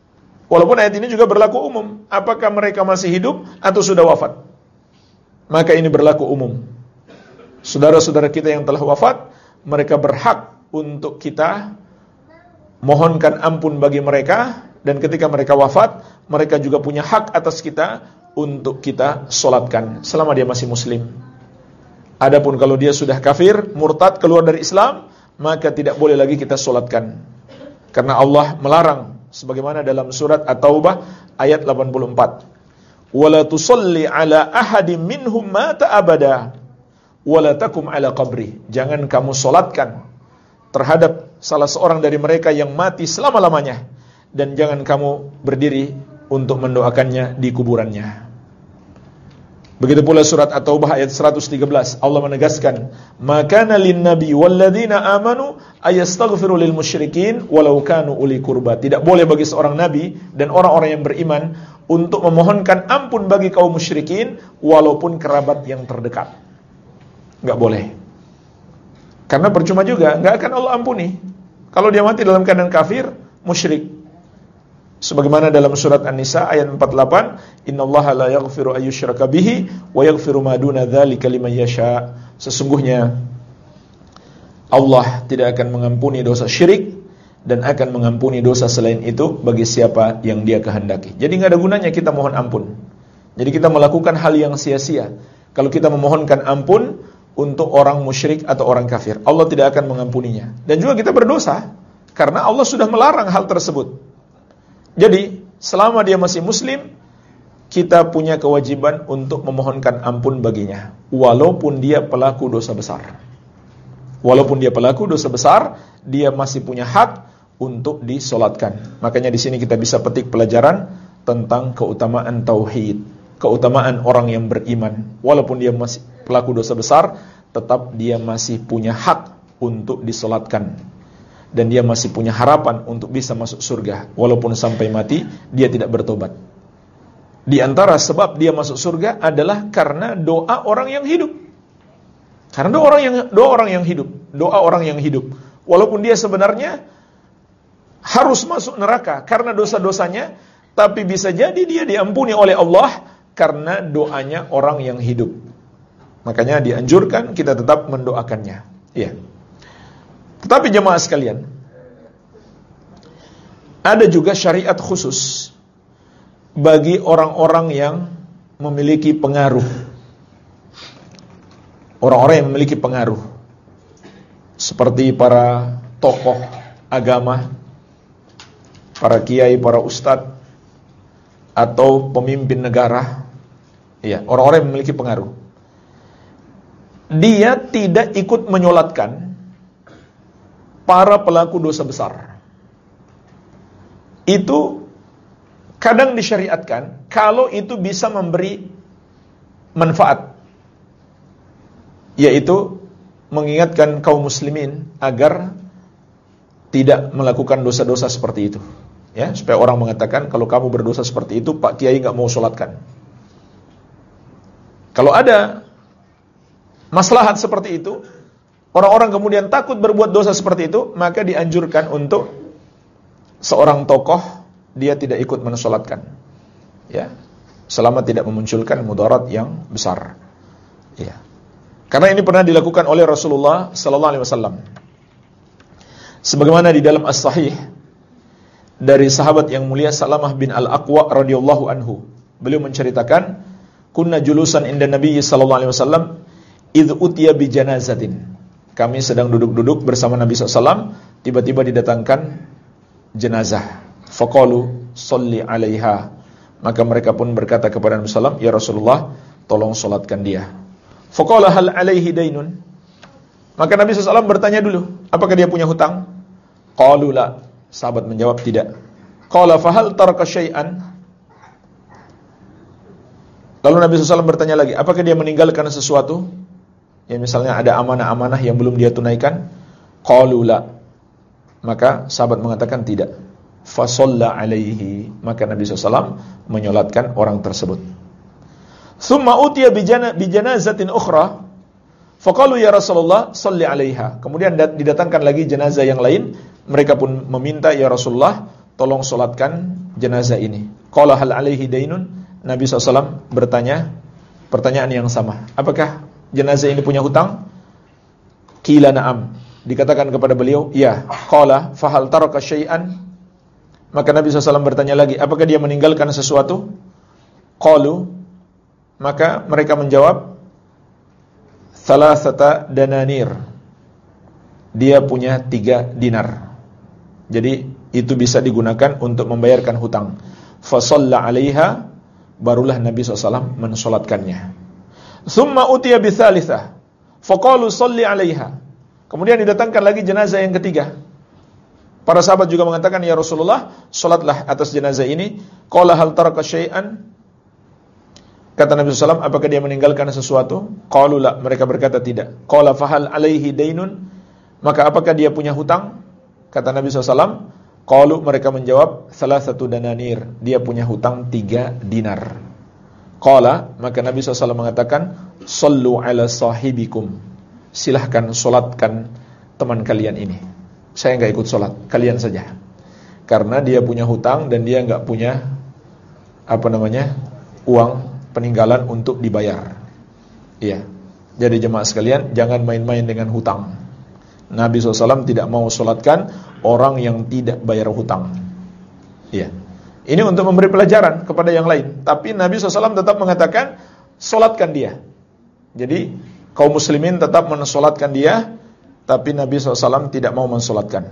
Walaupun ayat ini juga berlaku umum. Apakah mereka masih hidup atau sudah wafat? Maka ini berlaku umum. Saudara-saudara kita yang telah wafat, mereka berhak untuk kita mohonkan ampun bagi mereka. Dan ketika mereka wafat, mereka juga punya hak atas kita untuk kita solatkan selama dia masih muslim. Adapun kalau dia sudah kafir, murtad, keluar dari Islam, maka tidak boleh lagi kita solatkan. Karena Allah melarang, sebagaimana dalam surat At-Taubah ayat delapan puluh empat. Wala tusalli ala ahadim minhum mata abada wala takum ala qabri. Jangan kamu solatkan terhadap salah seorang dari mereka yang mati selama-lamanya, dan jangan kamu berdiri untuk mendoakannya di kuburannya. Begitu pula surat At-Taubah ayat seratus tiga belas, Allah menegaskan, "Makana lin-nabi walladzina amanu ayastaghfiru lil musyrikin walau kanu uli qurba." Tidak boleh bagi seorang nabi dan orang-orang yang beriman untuk memohonkan ampun bagi kaum musyrikin walaupun kerabat yang terdekat. Enggak boleh. Karena percuma juga, enggak akan Allah ampuni kalau dia mati dalam keadaan kafir, musyrik. Sebagaimana dalam surat An-Nisa ayat empat puluh delapan, "Innallaha la yaghfiru ayyushraka bihi wa yaghfiru ma duna dzalika liman yasha." Sesungguhnya Allah tidak akan mengampuni dosa syirik dan akan mengampuni dosa selain itu bagi siapa yang Dia kehendaki. Jadi enggak ada gunanya kita mohon ampun. Jadi kita melakukan hal yang sia-sia kalau kita memohonkan ampun untuk orang musyrik atau orang kafir. Allah tidak akan mengampuninya. Dan juga kita berdosa karena Allah sudah melarang hal tersebut. Jadi, selama dia masih muslim, kita punya kewajiban untuk memohonkan ampun baginya, walaupun dia pelaku dosa besar. Walaupun dia pelaku dosa besar, dia masih punya hak untuk disolatkan. Makanya di sini kita bisa petik pelajaran tentang keutamaan tauhid, keutamaan orang yang beriman. Walaupun dia masih pelaku dosa besar, tetap dia masih punya hak untuk disolatkan. Dan dia masih punya harapan untuk bisa masuk surga. Walaupun sampai mati, dia tidak bertobat. Di antara sebab dia masuk surga adalah karena doa orang yang hidup. Karena doa orang yang, doa orang yang hidup. Doa orang yang hidup. Walaupun dia sebenarnya harus masuk neraka karena dosa-dosanya, tapi bisa jadi dia diampuni oleh Allah karena doanya orang yang hidup. Makanya dianjurkan kita tetap mendoakannya. Iya. Tetapi jemaah sekalian, ada juga syariat khusus bagi orang-orang yang memiliki pengaruh. Orang-orang yang memiliki pengaruh, seperti para tokoh agama, para kiai, para ustadz, atau pemimpin negara. Ya, orang-orang yang memiliki pengaruh. Dia tidak ikut menyolatkan para pelaku dosa besar. Itu kadang disyariatkan kalau itu bisa memberi manfaat, yaitu mengingatkan kaum muslimin agar tidak melakukan dosa-dosa seperti itu. Ya, supaya orang mengatakan kalau kamu berdosa seperti itu, Pak Kiai nggak mau sholatkan. Kalau ada maslahat seperti itu, orang-orang kemudian takut berbuat dosa seperti itu, maka dianjurkan untuk seorang tokoh dia tidak ikut mensolatkan, ya, selama tidak memunculkan mudarat yang besar, ya. Karena ini pernah dilakukan oleh Rasulullah Sallallahu Alaihi Wasallam, sebagaimana di dalam As-Sahih dari sahabat yang mulia Salamah bin Al-Aqwa radhiyallahu anhu. Beliau menceritakan, kunna julusan inda Nabi Sallallahu Alaihi Wasallam idh utiya bi janazatin. Kami sedang duduk-duduk bersama Nabi shallallahu alaihi wasallam, tiba-tiba didatangkan jenazah. Faqalu sholli alaiha. Maka mereka pun berkata kepada Nabi shallallahu alaihi wasallam, ya Rasulullah, tolong solatkan dia. Faqala hal alaihi dainun. Maka Nabi shallallahu alaihi wasallam bertanya dulu, apakah dia punya hutang? Qalu la. Sahabat menjawab tidak. Qala fahal taraka syai'an. Lalu Nabi shallallahu alaihi wasallam bertanya lagi, apakah dia meninggalkan sesuatu? Ya, misalnya ada amanah-amanah yang belum dia tunaikan. Qalu la. Maka sahabat mengatakan tidak. Fa shalla alaihi. Maka Nabi shallallahu alaihi wasallam menyolatkan orang tersebut. Tsumma utiya bi janazatin ukhra. Faqalu ya Rasulullah shalli alaiha. Kemudian didatangkan lagi jenazah yang lain. Mereka pun meminta, ya Rasulullah, tolong solatkan jenazah ini. Qala hal alaihi dainun? Nabi shallallahu alaihi wasallam bertanya pertanyaan yang sama. Apakah jenazah ini punya hutang? Qila na'am. Dikatakan kepada beliau, ya. Qala fahal taraka syai'an? Maka Nabi shallallahu alaihi wasallam bertanya lagi, apakah dia meninggalkan sesuatu? Qalu, maka mereka menjawab, thalathata dananir. Dia punya tiga dinar. Jadi itu bisa digunakan untuk membayarkan hutang. Fasalla alaiha, barulah Nabi shallallahu alaihi wasallam mensolatkannya. Thumma utiya bithalithah, faqalu salli alaiha. Kemudian didatangkan lagi jenazah yang ketiga. Para sahabat juga mengatakan, ya Rasulullah, solatlah atas jenazah ini. Qala hal taraka syai'an? Kata Nabi shallallahu alaihi wasallam, apakah dia meninggalkan sesuatu? Qalu la, mereka berkata tidak. Qala fahal alaihi dainun? Maka apakah dia punya hutang? Kata Nabi shallallahu alaihi wasallam, qalu, mereka menjawab, salah satu dananir, dia punya hutang tiga dinar. Qala, maka Nabi shallallahu alaihi wasallam mengatakan, sallu ala sahibikum, silahkan solatkan teman kalian ini. Saya enggak ikut solat, kalian saja. Karena dia punya hutang dan dia enggak punya apa namanya uang peninggalan untuk dibayar. Iya. Jadi jemaah sekalian, jangan main-main dengan hutang. Nabi shallallahu alaihi wasallam tidak mau solatkan orang yang tidak bayar hutang. Iya. Ini untuk memberi pelajaran kepada yang lain. Tapi Nabi shallallahu alaihi wasallam tetap mengatakan, solatkan dia. Jadi kaum muslimin tetap mensolatkan dia, tapi Nabi shallallahu alaihi wasallam tidak mau mensolatkan.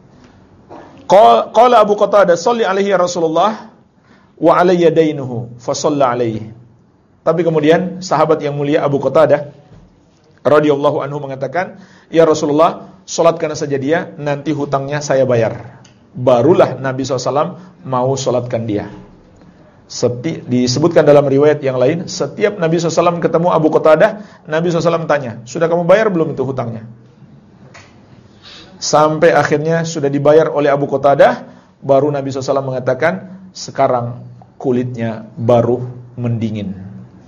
Qala Abu Qatadah, salli alaihi ya Rasulullah, wa alayya dainuhu, fa shalla alaihi. Tapi kemudian sahabat yang mulia Abu Qatadah radhiyallahu anhu mengatakan, ya Rasulullah, solatkan saja dia, nanti hutangnya saya bayar. Barulah Nabi shallallahu alaihi wasallam mau solatkan dia. Seti, disebutkan dalam riwayat yang lain, setiap Nabi shallallahu alaihi wasallam ketemu Abu Qatadah, Nabi shallallahu alaihi wasallam tanya, sudah kamu bayar belum itu hutangnya? Sampai akhirnya sudah dibayar oleh Abu Qatadah, baru Nabi shallallahu alaihi wasallam mengatakan, sekarang kulitnya baru mendingin.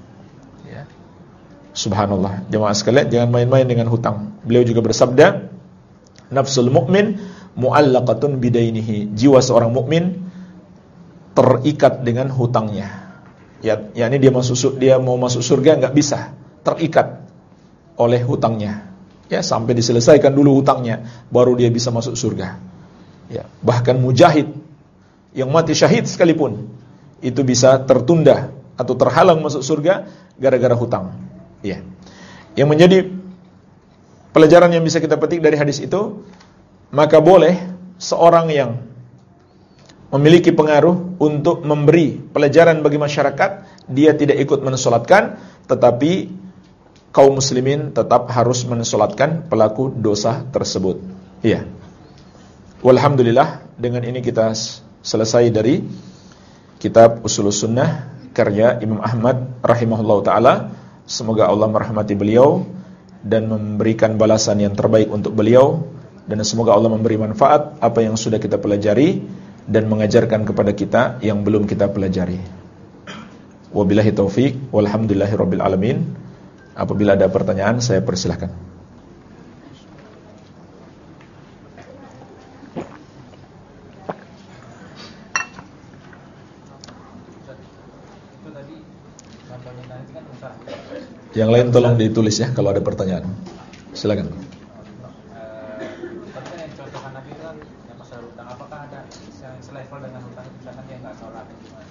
Subhanallah, jemaah sekalian, jangan main-main dengan hutang. Beliau juga bersabda, nafsul mu'min mu'allaqatun bidainihi. Jiwa seorang mukmin terikat dengan hutangnya. Ya, yakni dia masuk dia mau masuk surga enggak bisa, terikat oleh hutangnya. Ya, sampai diselesaikan dulu hutangnya, baru dia bisa masuk surga. Ya, bahkan mujahid yang mati syahid sekalipun itu bisa tertunda atau terhalang masuk surga gara-gara hutang. Ya. Yang menjadi pelajaran yang bisa kita petik dari hadis itu, maka boleh seorang yang memiliki pengaruh untuk memberi pelajaran bagi masyarakat, dia tidak ikut mensolatkan, tetapi kaum muslimin tetap harus mensolatkan pelaku dosa tersebut. Iya. Walhamdulillah, dengan ini kita selesai dari kitab Ushulus Sunnah karya Imam Ahmad rahimahullahu taala. Semoga Allah merahmati beliau dan memberikan balasan yang terbaik untuk beliau, dan semoga Allah memberi manfaat apa yang sudah kita pelajari dan mengajarkan kepada kita yang belum kita pelajari. Wabillahi taufik, walhamdulillahirabbil alamin. Apabila ada pertanyaan, saya persilahkan. Yang lain tolong ditulis ya kalau ada pertanyaan. Silakan. Tapi yang contohkan Nabi itu kan yang masalah hutang, apakah ada yang selevel dengan hutang, misalkan dia nggak sholat?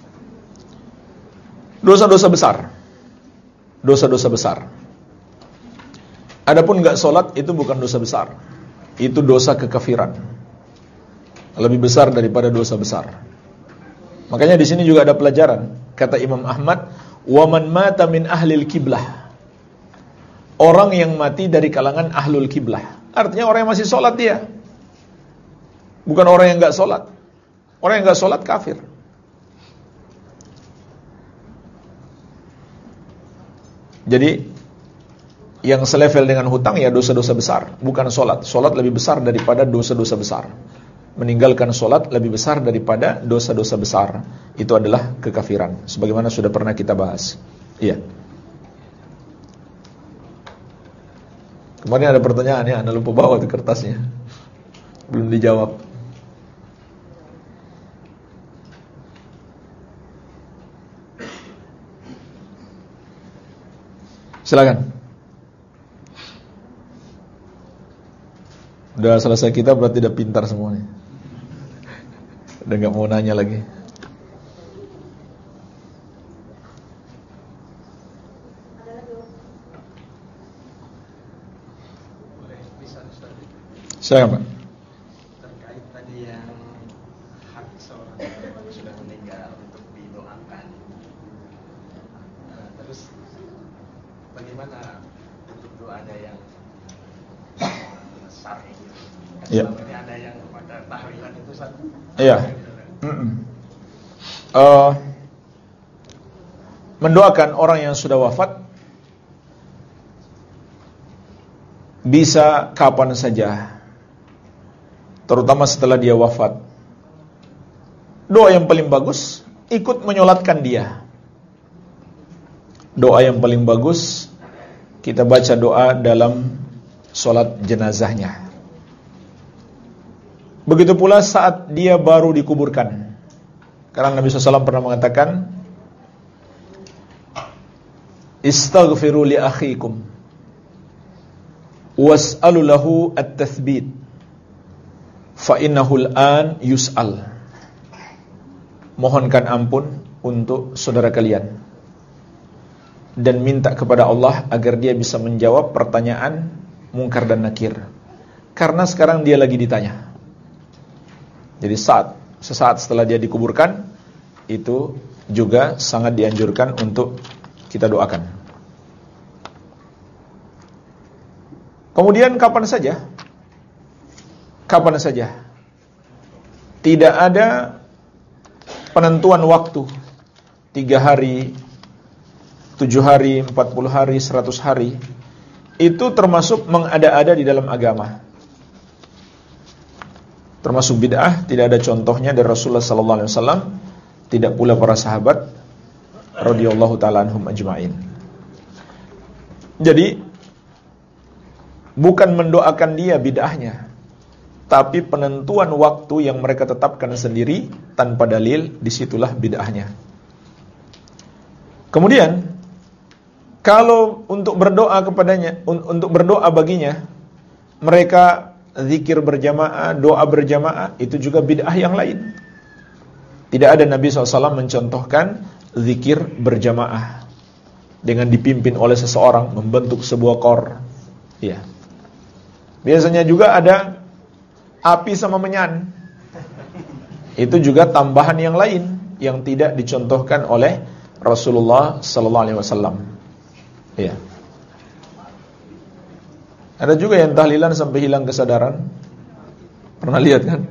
Dosa-dosa besar, dosa-dosa besar. Adapun nggak sholat itu bukan dosa besar, itu dosa kekafiran, lebih besar daripada dosa besar. Makanya di sini juga ada pelajaran. Kata Imam Ahmad, waman mata min ahlil kiblah, orang yang mati dari kalangan ahlul kiblah. Artinya orang yang masih sholat dia, bukan orang yang enggak sholat. Orang yang enggak sholat kafir. Jadi yang selevel dengan hutang ya dosa-dosa besar, bukan sholat. Sholat lebih besar daripada dosa-dosa besar. Meninggalkan sholat lebih besar daripada dosa-dosa besar. Itu adalah kekafiran, sebagaimana sudah pernah kita bahas. Iya. Kemarin ada pertanyaan ya, Anda lupa bawa tuh kertasnya, belum dijawab. Silakan. Udah selesai kita berarti udah pintar semuanya. Udah gak mau nanya lagi. Silakan Pak. Terkait tadi yang hak seorang yang sudah meninggal untuk didoakan, nah, terus bagaimana untuk doanya yang syar'i? Iya. Selama ini ada yang pada tahlilan itu satu. Iya. Uh, mendoakan orang yang sudah wafat bisa kapan saja, terutama setelah dia wafat. Doa yang paling bagus, ikut menyolatkan dia. Doa yang paling bagus, kita baca doa dalam solat jenazahnya. Begitu pula saat dia baru dikuburkan. Karena Nabi shallallahu alaihi wasallam pernah mengatakan, Istaghfiru li akhikum was'alu lahu at-tathbit fa innahu al-an yus'al. Mohonkan ampun untuk saudara kalian dan minta kepada Allah agar dia bisa menjawab pertanyaan mungkar dan nakir, karena sekarang dia lagi ditanya. Jadi saat sesaat setelah dia dikuburkan, itu juga sangat dianjurkan untuk kita doakan. Kemudian kapan saja, kapan saja, tidak ada penentuan waktu, tiga hari, tujuh hari, empat puluh hari, seratus hari, itu termasuk mengada-ada di dalam agama. Termasuk bid'ah, tidak ada contohnya dari Rasulullah sallallahu alaihi wasallam, tidak pula para sahabat radhiyallahu taala anhum ajma'in. Jadi bukan mendoakan dia bid'ahnya, tapi penentuan waktu yang mereka tetapkan sendiri tanpa dalil, disitulah bid'ahnya. Kemudian kalau untuk berdoa kepadanya, untuk berdoa baginya, mereka zikir berjamaah, doa berjamaah, itu juga bid'ah yang lain. Tidak ada Nabi shallallahu alaihi wasallam mencontohkan zikir berjamaah dengan dipimpin oleh seseorang membentuk sebuah kor. Ya. Biasanya juga ada api sama menyan. Itu juga tambahan yang lain yang tidak dicontohkan oleh Rasulullah sallallahu alaihi wasallam. Ya. Ada juga yang tahlilan sampai hilang kesadaran. Pernah lihat kan?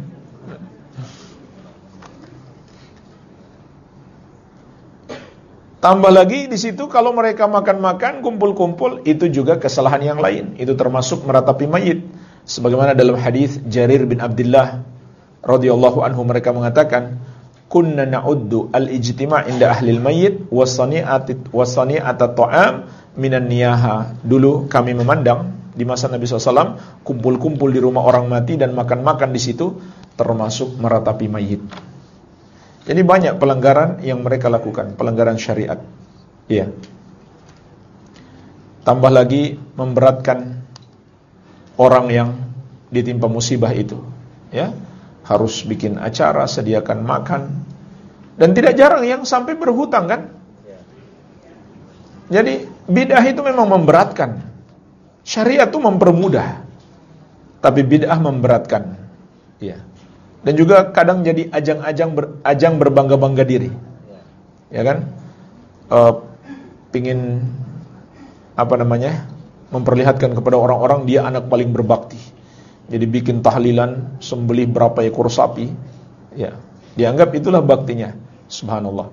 Tambah lagi di situ kalau mereka makan-makan, kumpul-kumpul, itu juga kesalahan yang lain. Itu termasuk meratapi mayit. Sebagaimana dalam hadis Jarir bin Abdullah radhiyallahu anhu, mereka mengatakan, "Kunna na'uddu al-ijtima' inda ahli al-mayyit wasani'at wasani'at at-ta'am minan niyaha." Dulu kami memandang di masa Nabi shallallahu alaihi wasallam, kumpul-kumpul di rumah orang mati dan makan-makan di situ termasuk meratapi mayit. Jadi banyak pelanggaran yang mereka lakukan, pelanggaran syariat. Iya. Tambah lagi memberatkan orang yang ditimpa musibah itu, ya. Harus bikin acara, sediakan makan. Dan tidak jarang yang sampai berhutang kan? Jadi bid'ah itu memang memberatkan. Syariat itu mempermudah, tapi bid'ah memberatkan. Ya. Dan juga kadang jadi ajang-ajang ber, ajang berbangga-bangga diri. Ya kan? Uh, pingin apa namanya? Memperlihatkan kepada orang-orang dia anak paling berbakti. Jadi bikin tahlilan, sembelih berapa ekor sapi. Ya. Dianggap itulah baktinya. Subhanallah.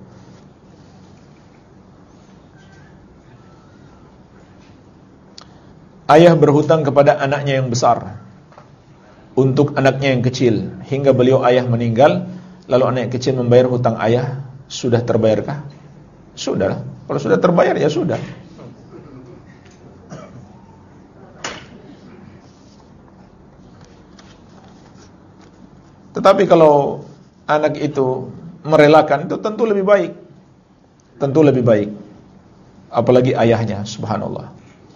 Ayah berhutang kepada anaknya yang besar untuk anaknya yang kecil hingga beliau ayah meninggal, lalu anak yang kecil membayar hutang ayah, sudah terbayarkah? Sudah. Kalau sudah terbayar ya sudah. Tetapi kalau anak itu merelakan, itu tentu lebih baik. Tentu lebih baik. apalagi ayahnya, subhanallah.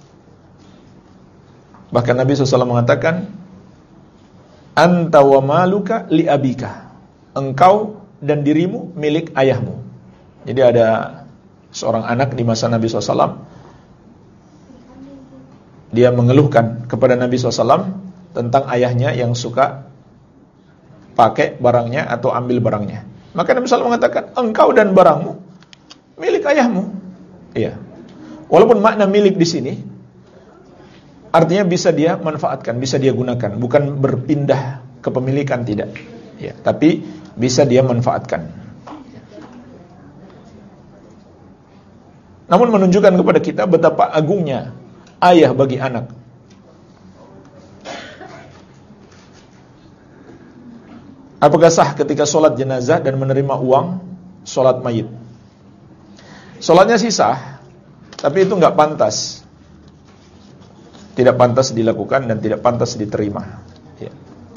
Bahkan Nabi shallallahu alaihi wasallam mengatakan, anta wa maluka li abika, engkau dan dirimu milik ayahmu. Jadi ada seorang anak di masa Nabi shallallahu alaihi wasallam, dia mengeluhkan kepada Nabi shallallahu alaihi wasallam tentang ayahnya yang suka pakai barangnya atau ambil barangnya. Maka Nabi shallallahu alaihi wasallam mengatakan, engkau dan barangmu milik ayahmu. Iya. Walaupun makna milik di sini artinya bisa dia manfaatkan, bisa dia gunakan, bukan berpindah kepemilikan, tidak. Ya, tapi bisa dia manfaatkan. Namun menunjukkan kepada kita betapa agungnya ayah bagi anak. Apakah sah ketika sholat jenazah dan menerima uang sholat mayit? Sholatnya sih sah, tapi itu nggak pantas. Tidak pantas dilakukan dan tidak pantas diterima. Ya.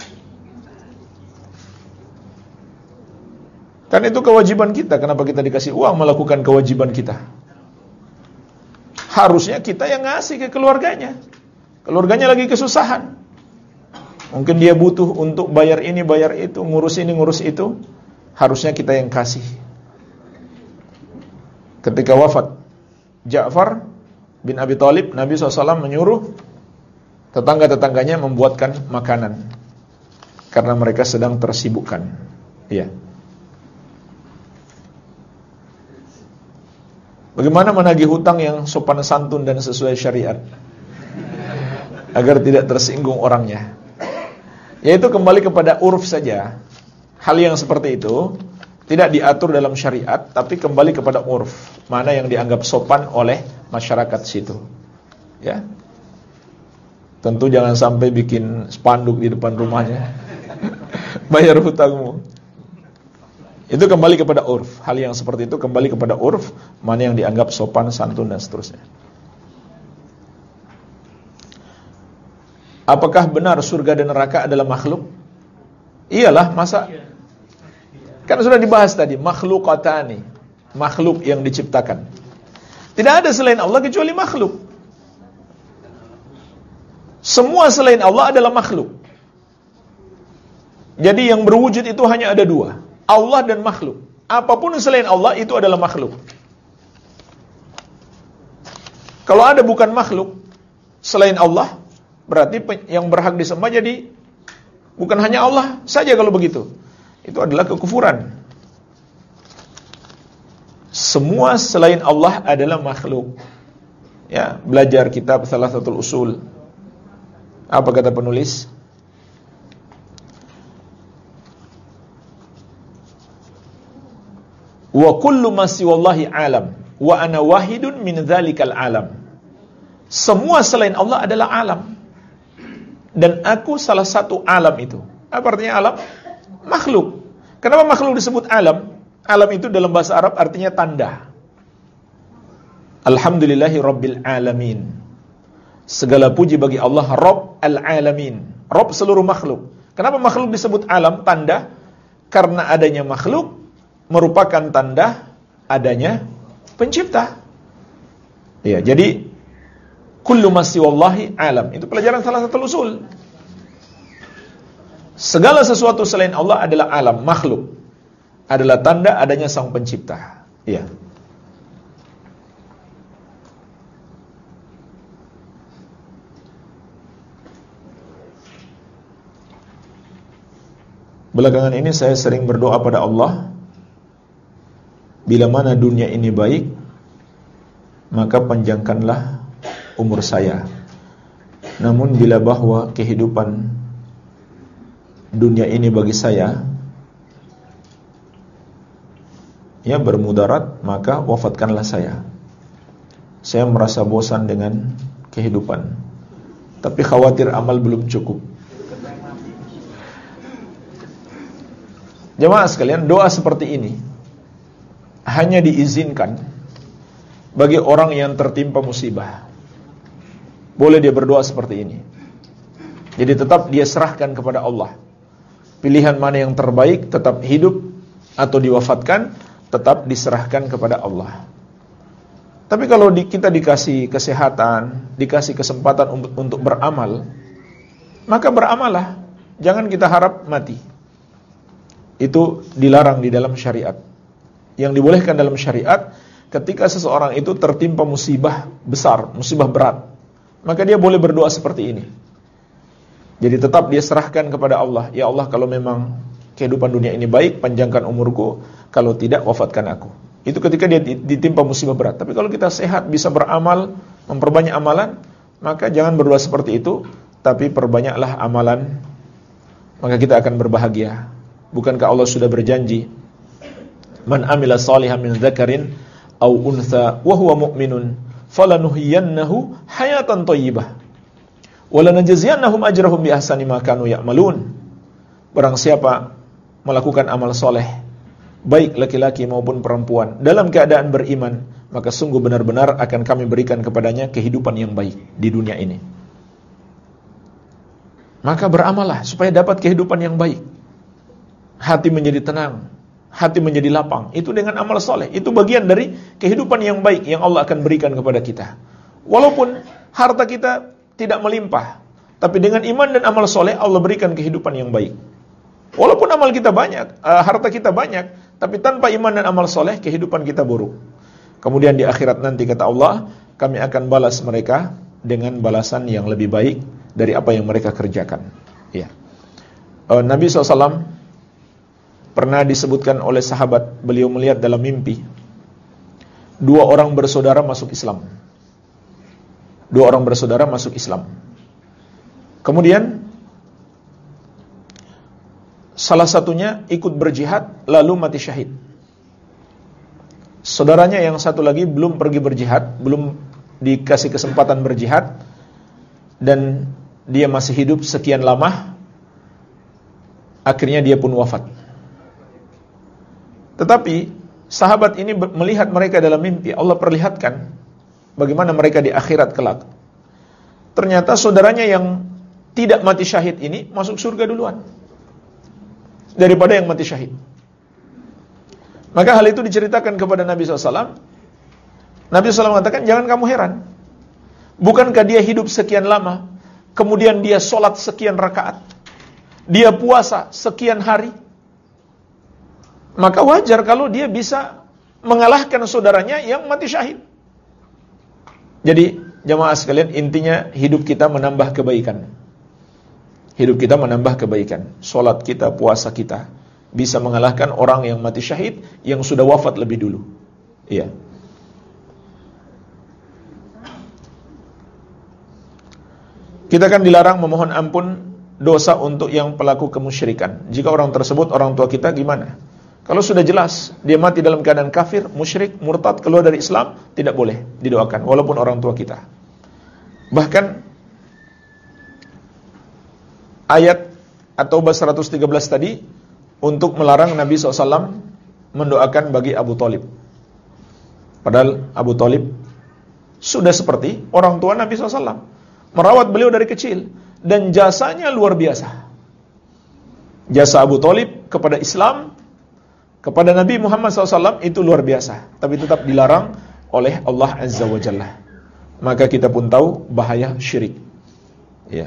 Kan itu kewajiban kita. Kenapa kita dikasih uang melakukan kewajiban kita? Harusnya kita yang ngasih ke keluarganya. Keluarganya lagi kesusahan. Mungkin dia butuh untuk bayar ini, bayar itu, ngurus ini, ngurus itu. Harusnya kita yang kasih. Ketika wafat Ja'far bin Abi Thalib, Nabi shallallahu alaihi wasallam menyuruh tetangga-tetangganya membuatkan makanan karena mereka sedang tersibukkan. Iya. Bagaimana menagih hutang yang sopan santun dan sesuai syariat agar tidak tersinggung orangnya? Yaitu kembali kepada urf saja. Hal yang seperti itu tidak diatur dalam syariat, tapi kembali kepada urf, mana yang dianggap sopan oleh masyarakat situ. Ya. Tentu jangan sampai bikin spanduk di depan rumahnya. Bayar hutangmu. Itu kembali kepada urf. Hal yang seperti itu kembali kepada urf, mana yang dianggap sopan, santun dan seterusnya. Apakah benar surga dan neraka adalah makhluk? Iyalah, masa kan sudah dibahas tadi, makhluqatani, makhluk yang diciptakan. Tidak ada selain Allah kecuali makhluk. Semua selain Allah adalah makhluk. Jadi yang berwujud itu hanya ada dua, Allah dan makhluk. Apapun selain Allah itu adalah makhluk. Kalau ada bukan makhluk selain Allah, berarti yang berhak disembah jadi bukan hanya Allah saja. Kalau begitu, itu adalah kekufuran. Semua selain Allah adalah makhluk. Ya, belajar kitab Thalathatul Usul. Apa kata penulis? Wa kullu ma siwallahi alam wa ana wahidun min dzalikal alam. Semua selain Allah adalah alam, dan aku salah satu alam itu. Apa artinya alam? Makhluk. Kenapa makhluk disebut alam? Alam itu dalam bahasa Arab artinya tanda. Alhamdulillahi rabbil alamin. Segala puji bagi Allah Rabb al-alamin, Rabb seluruh makhluk. Kenapa makhluk disebut alam, tanda? Karena adanya makhluk merupakan tanda adanya pencipta. Ya, jadi kullu ma siwallahi alam. Itu pelajaran salah satu usul. Segala sesuatu selain Allah adalah alam, makhluk. Adalah tanda adanya sang pencipta. Iya. Belakangan ini saya sering berdoa pada Allah, bila mana dunia ini baik, maka panjangkanlah umur saya. Namun bila bahwa kehidupan dunia ini bagi saya ya bermudarat, maka wafatkanlah saya. Saya merasa bosan dengan kehidupan, tapi khawatir amal belum cukup. Jemaah sekalian, doa seperti ini hanya diizinkan bagi orang yang tertimpa musibah. Boleh dia berdoa seperti ini. Jadi tetap dia serahkan kepada Allah. Pilihan mana yang terbaik, tetap hidup atau diwafatkan, tetap diserahkan kepada Allah. Tapi kalau di, kita dikasih kesehatan, dikasih kesempatan untuk, untuk beramal, maka beramalah. Jangan kita harap mati. Itu dilarang di dalam syariat. Yang dibolehkan dalam syariat, ketika seseorang itu tertimpa musibah besar, musibah berat, maka dia boleh berdoa seperti ini. Jadi tetap dia serahkan kepada Allah. Ya Allah, kalau memang kehidupan dunia ini baik, panjangkan umurku. Kalau tidak, wafatkan aku. Itu ketika dia ditimpa musibah berat. Tapi kalau kita sehat, bisa beramal, memperbanyak amalan, maka jangan berdoa seperti itu, tapi perbanyaklah amalan, maka kita akan berbahagia. Bukankah Allah sudah berjanji, man amila salihan min dzakarin aw untha wa huwa mu'minun falanuhyiyannahu hayatan thayyibah wa lanajziyannahum ajrahum bi ahsani ma kanu ya'malun. Barang siapa melakukan amal soleh, baik laki-laki maupun perempuan, dalam keadaan beriman, maka sungguh benar-benar akan kami berikan kepadanya kehidupan yang baik di dunia ini. Maka beramallah supaya dapat kehidupan yang baik. Hati menjadi tenang, hati menjadi lapang. Itu dengan amal soleh. Itu bagian dari kehidupan yang baik yang Allah akan berikan kepada kita. Walaupun harta kita tidak melimpah, tapi dengan iman dan amal soleh Allah berikan kehidupan yang baik. Walaupun amal kita banyak, uh, harta kita banyak, tapi tanpa iman dan amal soleh, kehidupan kita buruk. Kemudian di akhirat nanti kata Allah, kami akan balas mereka dengan balasan yang lebih baik dari apa yang mereka kerjakan. Ya. Uh, Nabi shallallahu alaihi wasallam pernah disebutkan oleh sahabat, beliau melihat dalam mimpi dua orang bersaudara masuk Islam. Dua orang bersaudara masuk Islam. Kemudian salah satunya ikut berjihad lalu mati syahid. Saudaranya yang satu lagi belum pergi berjihad, belum dikasih kesempatan berjihad, dan dia masih hidup sekian lama. Akhirnya dia pun wafat. Tetapi sahabat ini melihat mereka dalam mimpi. Allah perlihatkan bagaimana mereka di akhirat kelak. Ternyata saudaranya yang tidak mati syahid ini masuk surga duluan daripada yang mati syahid. Maka hal itu diceritakan kepada Nabi shallallahu alaihi wasallam. Nabi shallallahu alaihi wasallam mengatakan, jangan kamu heran. Bukankah dia hidup sekian lama, kemudian dia sholat sekian rakaat, dia puasa sekian hari, maka wajar kalau dia bisa mengalahkan saudaranya yang mati syahid. Jadi jamaah sekalian, intinya hidup kita menambah kebaikan. Hidup kita menambah kebaikan. Sholat kita, puasa kita bisa mengalahkan orang yang mati syahid, yang sudah wafat lebih dulu. Iya. Kita kan dilarang memohon ampun dosa untuk yang pelaku kemusyrikan. Jika orang tersebut orang tua kita, gimana? Kalau sudah jelas dia mati dalam keadaan kafir, musyrik, murtad, keluar dari Islam, tidak boleh didoakan walaupun orang tua kita. Bahkan ayat At-Taubah seratus tiga belas tadi untuk melarang Nabi shallallahu alaihi wasallam mendoakan bagi Abu Thalib. Padahal Abu Thalib sudah seperti orang tua Nabi shallallahu alaihi wasallam, merawat beliau dari kecil, dan jasanya luar biasa. Jasa Abu Thalib kepada Islam, kepada Nabi Muhammad shallallahu alaihi wasallam itu luar biasa. Tapi tetap dilarang oleh Allah Azza wa Jalla. Maka kita pun tahu bahaya syirik. Ya.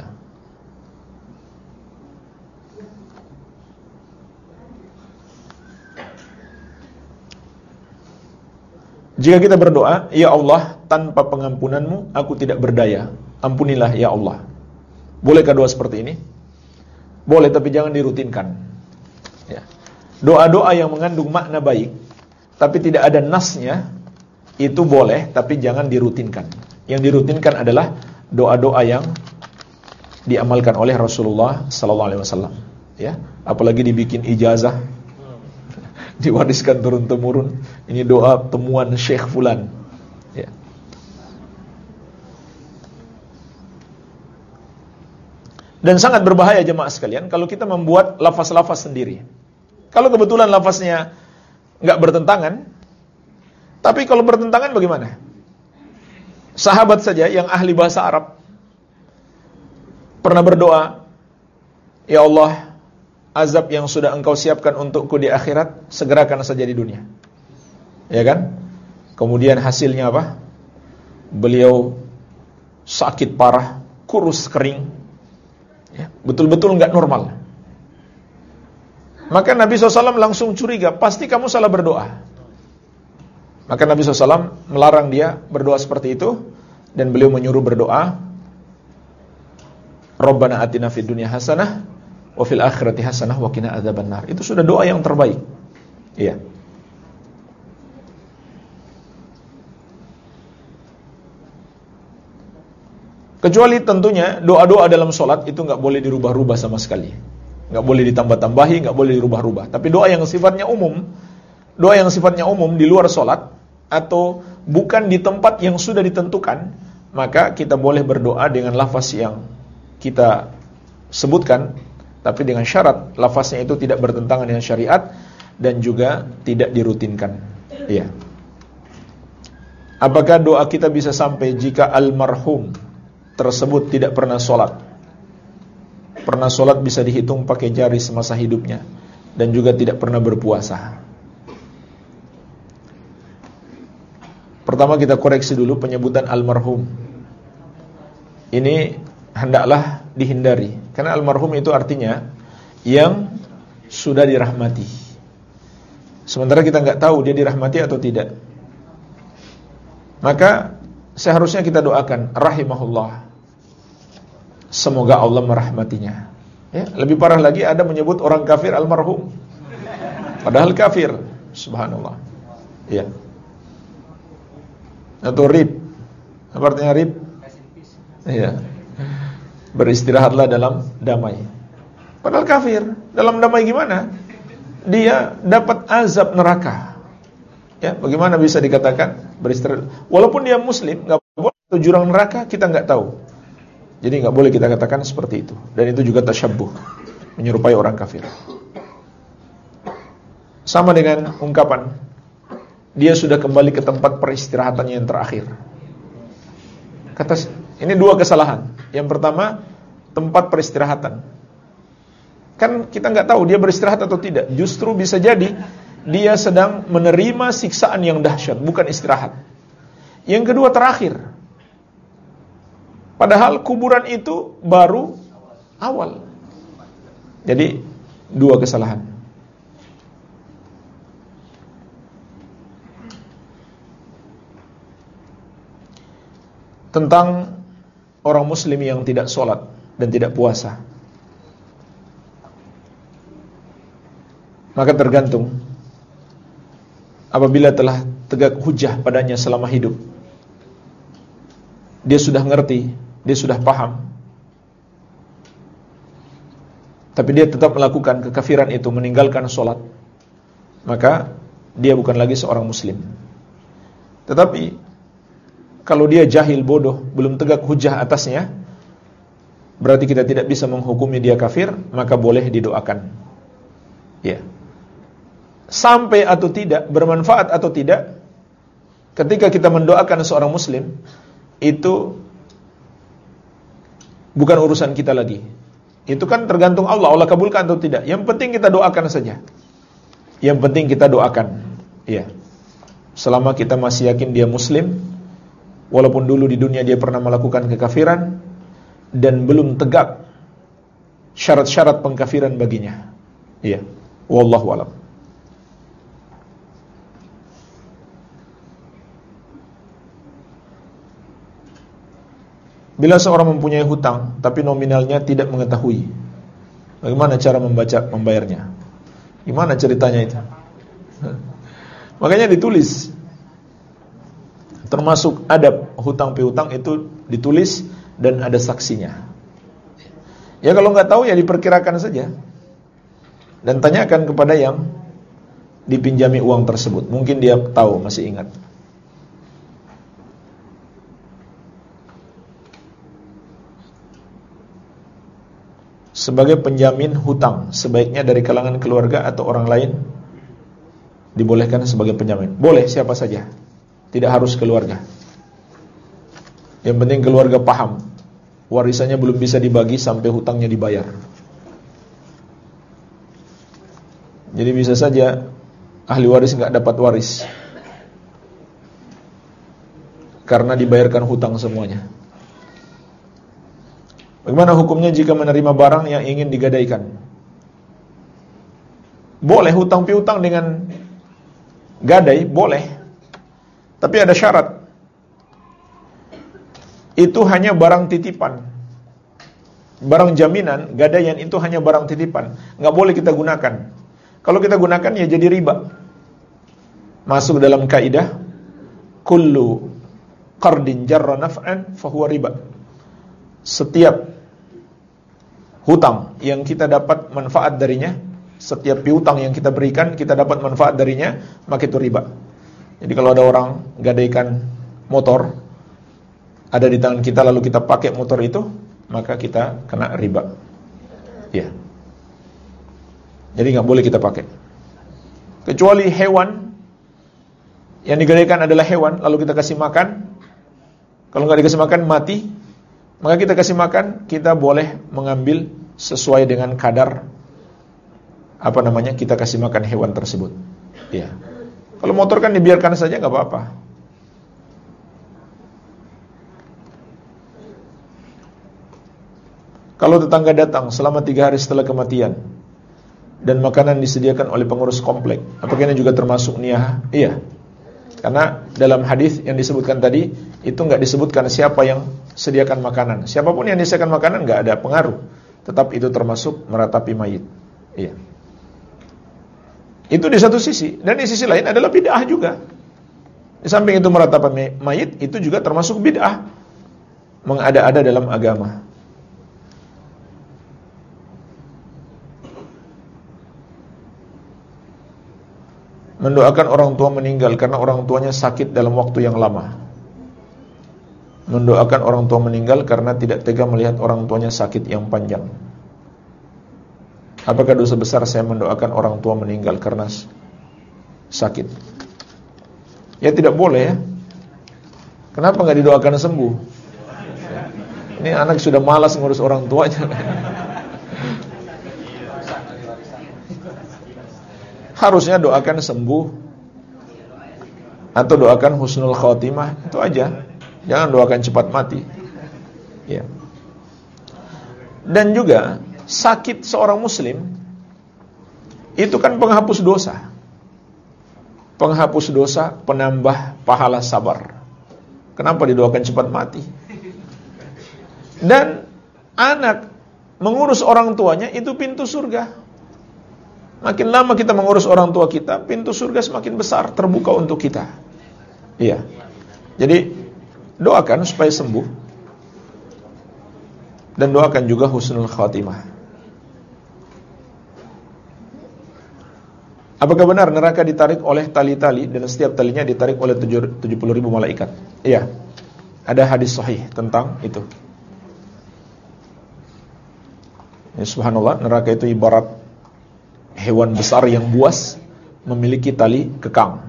Jika kita berdoa, ya Allah, tanpa pengampunanmu aku tidak berdaya, ampunilah ya Allah. Bolehkah doa seperti ini? Boleh, tapi jangan dirutinkan. Ya. Doa-doa yang mengandung makna baik, tapi tidak ada nasnya, itu boleh, tapi jangan dirutinkan. Yang dirutinkan adalah doa-doa yang diamalkan oleh Rasulullah sallallahu alaihi wasallam. Ya, apalagi dibikin ijazah, diwariskan turun-temurun. Ini doa temuan Syekh Fulan. Ya. Dan sangat berbahaya jemaah sekalian kalau kita membuat lafaz-lafaz sendiri. Kalau kebetulan lafaznya nggak bertentangan, tapi kalau bertentangan bagaimana? Sahabat saja yang ahli bahasa Arab pernah berdoa, ya Allah, azab yang sudah engkau siapkan untukku di akhirat, segerakan saja di dunia. Ya kan? Kemudian hasilnya apa? beliau sakit parah, kurus kering, ya, betul-betul nggak normal. Maka Nabi shallallahu alaihi wasallam langsung curiga, pasti kamu salah berdoa. Maka Nabi shallallahu alaihi wasallam melarang dia berdoa seperti itu, dan beliau menyuruh berdoa, Rabbana atina fid dunya hasanah wa fil akhirati hasanah wa qina adzabannar. Itu sudah doa yang terbaik. Iya. Kecuali tentunya doa-doa dalam sholat itu nggak boleh dirubah-rubah sama sekali, nggak boleh ditambah-tambahi, nggak boleh dirubah-rubah. Tapi doa yang sifatnya umum, doa yang sifatnya umum di luar sholat atau bukan di tempat yang sudah ditentukan, maka kita boleh berdoa dengan lafaz yang kita sebutkan, tapi dengan syarat lafaznya itu tidak bertentangan dengan syariat dan juga tidak dirutinkan. Iya. Apakah doa kita bisa sampai jika almarhum tersebut tidak pernah sholat? Pernah sholat bisa dihitung pakai jari semasa hidupnya, dan juga tidak pernah berpuasa. Pertama kita koreksi dulu penyebutan almarhum. Ini hendaklah dihindari, karena almarhum itu artinya yang sudah dirahmati. Sementara kita nggak tahu dia dirahmati atau tidak. Maka seharusnya kita doakan rahimahullah, semoga Allah merahmatinya. Ya, lebih parah lagi ada menyebut orang kafir almarhum, padahal kafir, subhanallah. Ya. Atau rib, apa artinya rib? Iya. Beristirahatlah dalam damai. Padahal kafir, dalam damai gimana? Dia dapat azab neraka. Ya, bagaimana bisa dikatakan beristirahat? Walaupun dia muslim, nggak boleh atau jurang neraka, kita nggak tahu. Jadi nggak boleh kita katakan seperti itu. Dan itu juga tasyabbuh, menyerupai orang kafir. Sama dengan ungkapan, dia sudah kembali ke tempat peristirahatannya yang terakhir. Kata, ini dua kesalahan. Yang pertama, tempat peristirahatan. Kan kita nggak tahu dia beristirahat atau tidak. Justru bisa jadi dia sedang menerima siksaan yang dahsyat, bukan istirahat. Yang kedua, terakhir. Padahal kuburan itu baru awal. Jadi dua kesalahan. Tentang orang muslim yang tidak sholat dan tidak puasa, maka tergantung. Apabila telah tegak hujjah padanya selama hidup, dia sudah ngerti, dia sudah paham, tapi dia tetap melakukan kekafiran itu, meninggalkan sholat, maka dia bukan lagi seorang muslim. Tetapi kalau dia jahil, bodoh, belum tegak hujjah atasnya, berarti kita tidak bisa menghukumi dia kafir, maka boleh didoakan. Ya. Sampai atau tidak, bermanfaat atau tidak, ketika kita mendoakan seorang muslim, itu bukan urusan kita lagi. Itu kan tergantung Allah, Allah kabulkan atau tidak. Yang penting kita doakan saja. Yang penting kita doakan. Ya. Selama kita masih yakin dia muslim, walaupun dulu di dunia dia pernah melakukan kekafiran dan belum tegak syarat-syarat pengkafiran baginya. Iya. Wallahu a'lam. Bila seorang mempunyai hutang tapi nominalnya tidak mengetahui, bagaimana cara membaca membayarnya? Gimana ceritanya itu? Makanya ditulis. Termasuk adab hutang piutang itu ditulis dan ada saksinya. Ya kalau nggak tahu ya diperkirakan saja dan tanyakan kepada yang dipinjami uang tersebut. Mungkin dia tahu, masih ingat. Sebagai penjamin hutang, sebaiknya dari kalangan keluarga atau orang lain dibolehkan sebagai penjamin. Boleh siapa saja. Tidak harus keluarga. Yang penting keluarga paham warisannya belum bisa dibagi sampai hutangnya dibayar. Jadi bisa saja ahli waris nggak dapat waris. karena dibayarkan hutang semuanya. Bagaimana hukumnya jika menerima barang yang ingin digadaikan? Boleh hutang piutang dengan gadai, boleh. Tapi ada syarat. Itu hanya barang titipan. Barang jaminan, gadaian itu hanya barang titipan. Nggak boleh kita gunakan. Kalau kita gunakan ya jadi riba. Masuk dalam kaidah kullu qardin jarra naf'an fahuwa riba. Setiap hutang yang kita dapat manfaat darinya, setiap piutang yang kita berikan kita dapat manfaat darinya, maka itu riba. Jadi kalau ada orang gadaikan motor ada di tangan kita lalu kita pakai motor itu, maka kita kena riba. Ya. Jadi nggak boleh kita pakai. Kecuali hewan yang digadaikan adalah hewan, lalu kita kasih makan. Kalau nggak dikasih makan mati, maka kita kasih makan, kita boleh mengambil sesuai dengan kadar apa namanya kita kasih makan hewan tersebut. Ya. Kalau motor kan dibiarkan saja nggak apa-apa. Kalau tetangga datang selama tiga hari setelah kematian dan makanan disediakan oleh pengurus komplek, apakah ini juga termasuk niyah? Iya. Karena dalam hadis yang disebutkan tadi itu nggak disebutkan siapa yang sediakan makanan. Siapapun yang disediakan makanan nggak ada pengaruh. Tetap itu termasuk meratapi mayit. Iya. Itu di satu sisi. Dan di sisi lain adalah bid'ah juga. Di samping itu meratapi mayit itu juga termasuk bid'ah, mengada-ada dalam agama. Mendoakan orang tua meninggal karena orang tuanya sakit dalam waktu yang lama. Mendoakan orang tua meninggal karena tidak tega melihat orang tuanya sakit yang panjang. Apakah dosa besar saya mendoakan orang tua meninggal karena sakit? Ya tidak boleh ya. Kenapa nggak didoakan sembuh? Ini anak sudah malas ngurus orang tuanya. Harusnya doakan sembuh atau doakan husnul khotimah, itu aja. Jangan doakan cepat mati. Ya. Dan juga sakit seorang muslim itu kan penghapus dosa. Penghapus dosa, penambah pahala sabar. Kenapa didoakan cepat mati? Dan anak mengurus orang tuanya itu pintu surga. Makin lama kita mengurus orang tua kita, pintu surga semakin besar terbuka untuk kita. Iya. Jadi doakan supaya sembuh. Dan doakan juga husnul khatimah. Apakah benar neraka ditarik oleh tali-tali dan setiap talinya ditarik oleh tujuh puluh ribu malaikat? Iya. Ada hadis sahih tentang itu. Ya, subhanallah, neraka itu ibarat hewan besar yang buas memiliki tali kekang.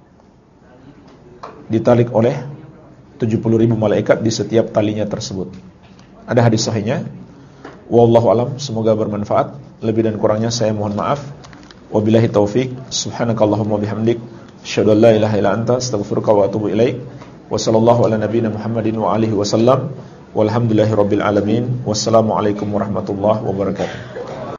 Ditarik oleh tujuh puluh ribu malaikat di setiap talinya tersebut. Ada hadis sahihnya. Wallahu alam, semoga bermanfaat. Lebih dan kurangnya saya mohon maaf. Wabillahi taufik. Subhanakallahumma bihamdik, asyhadu an la ilaha illa anta, astaghfiruka wa atubu ilaik. Wa sallallahu ala nabiyyina Muhammadin wa alihi wasallam. Walhamdulillahirabbil alamin. Wassalamualaikum warahmatullahi wabarakatuh.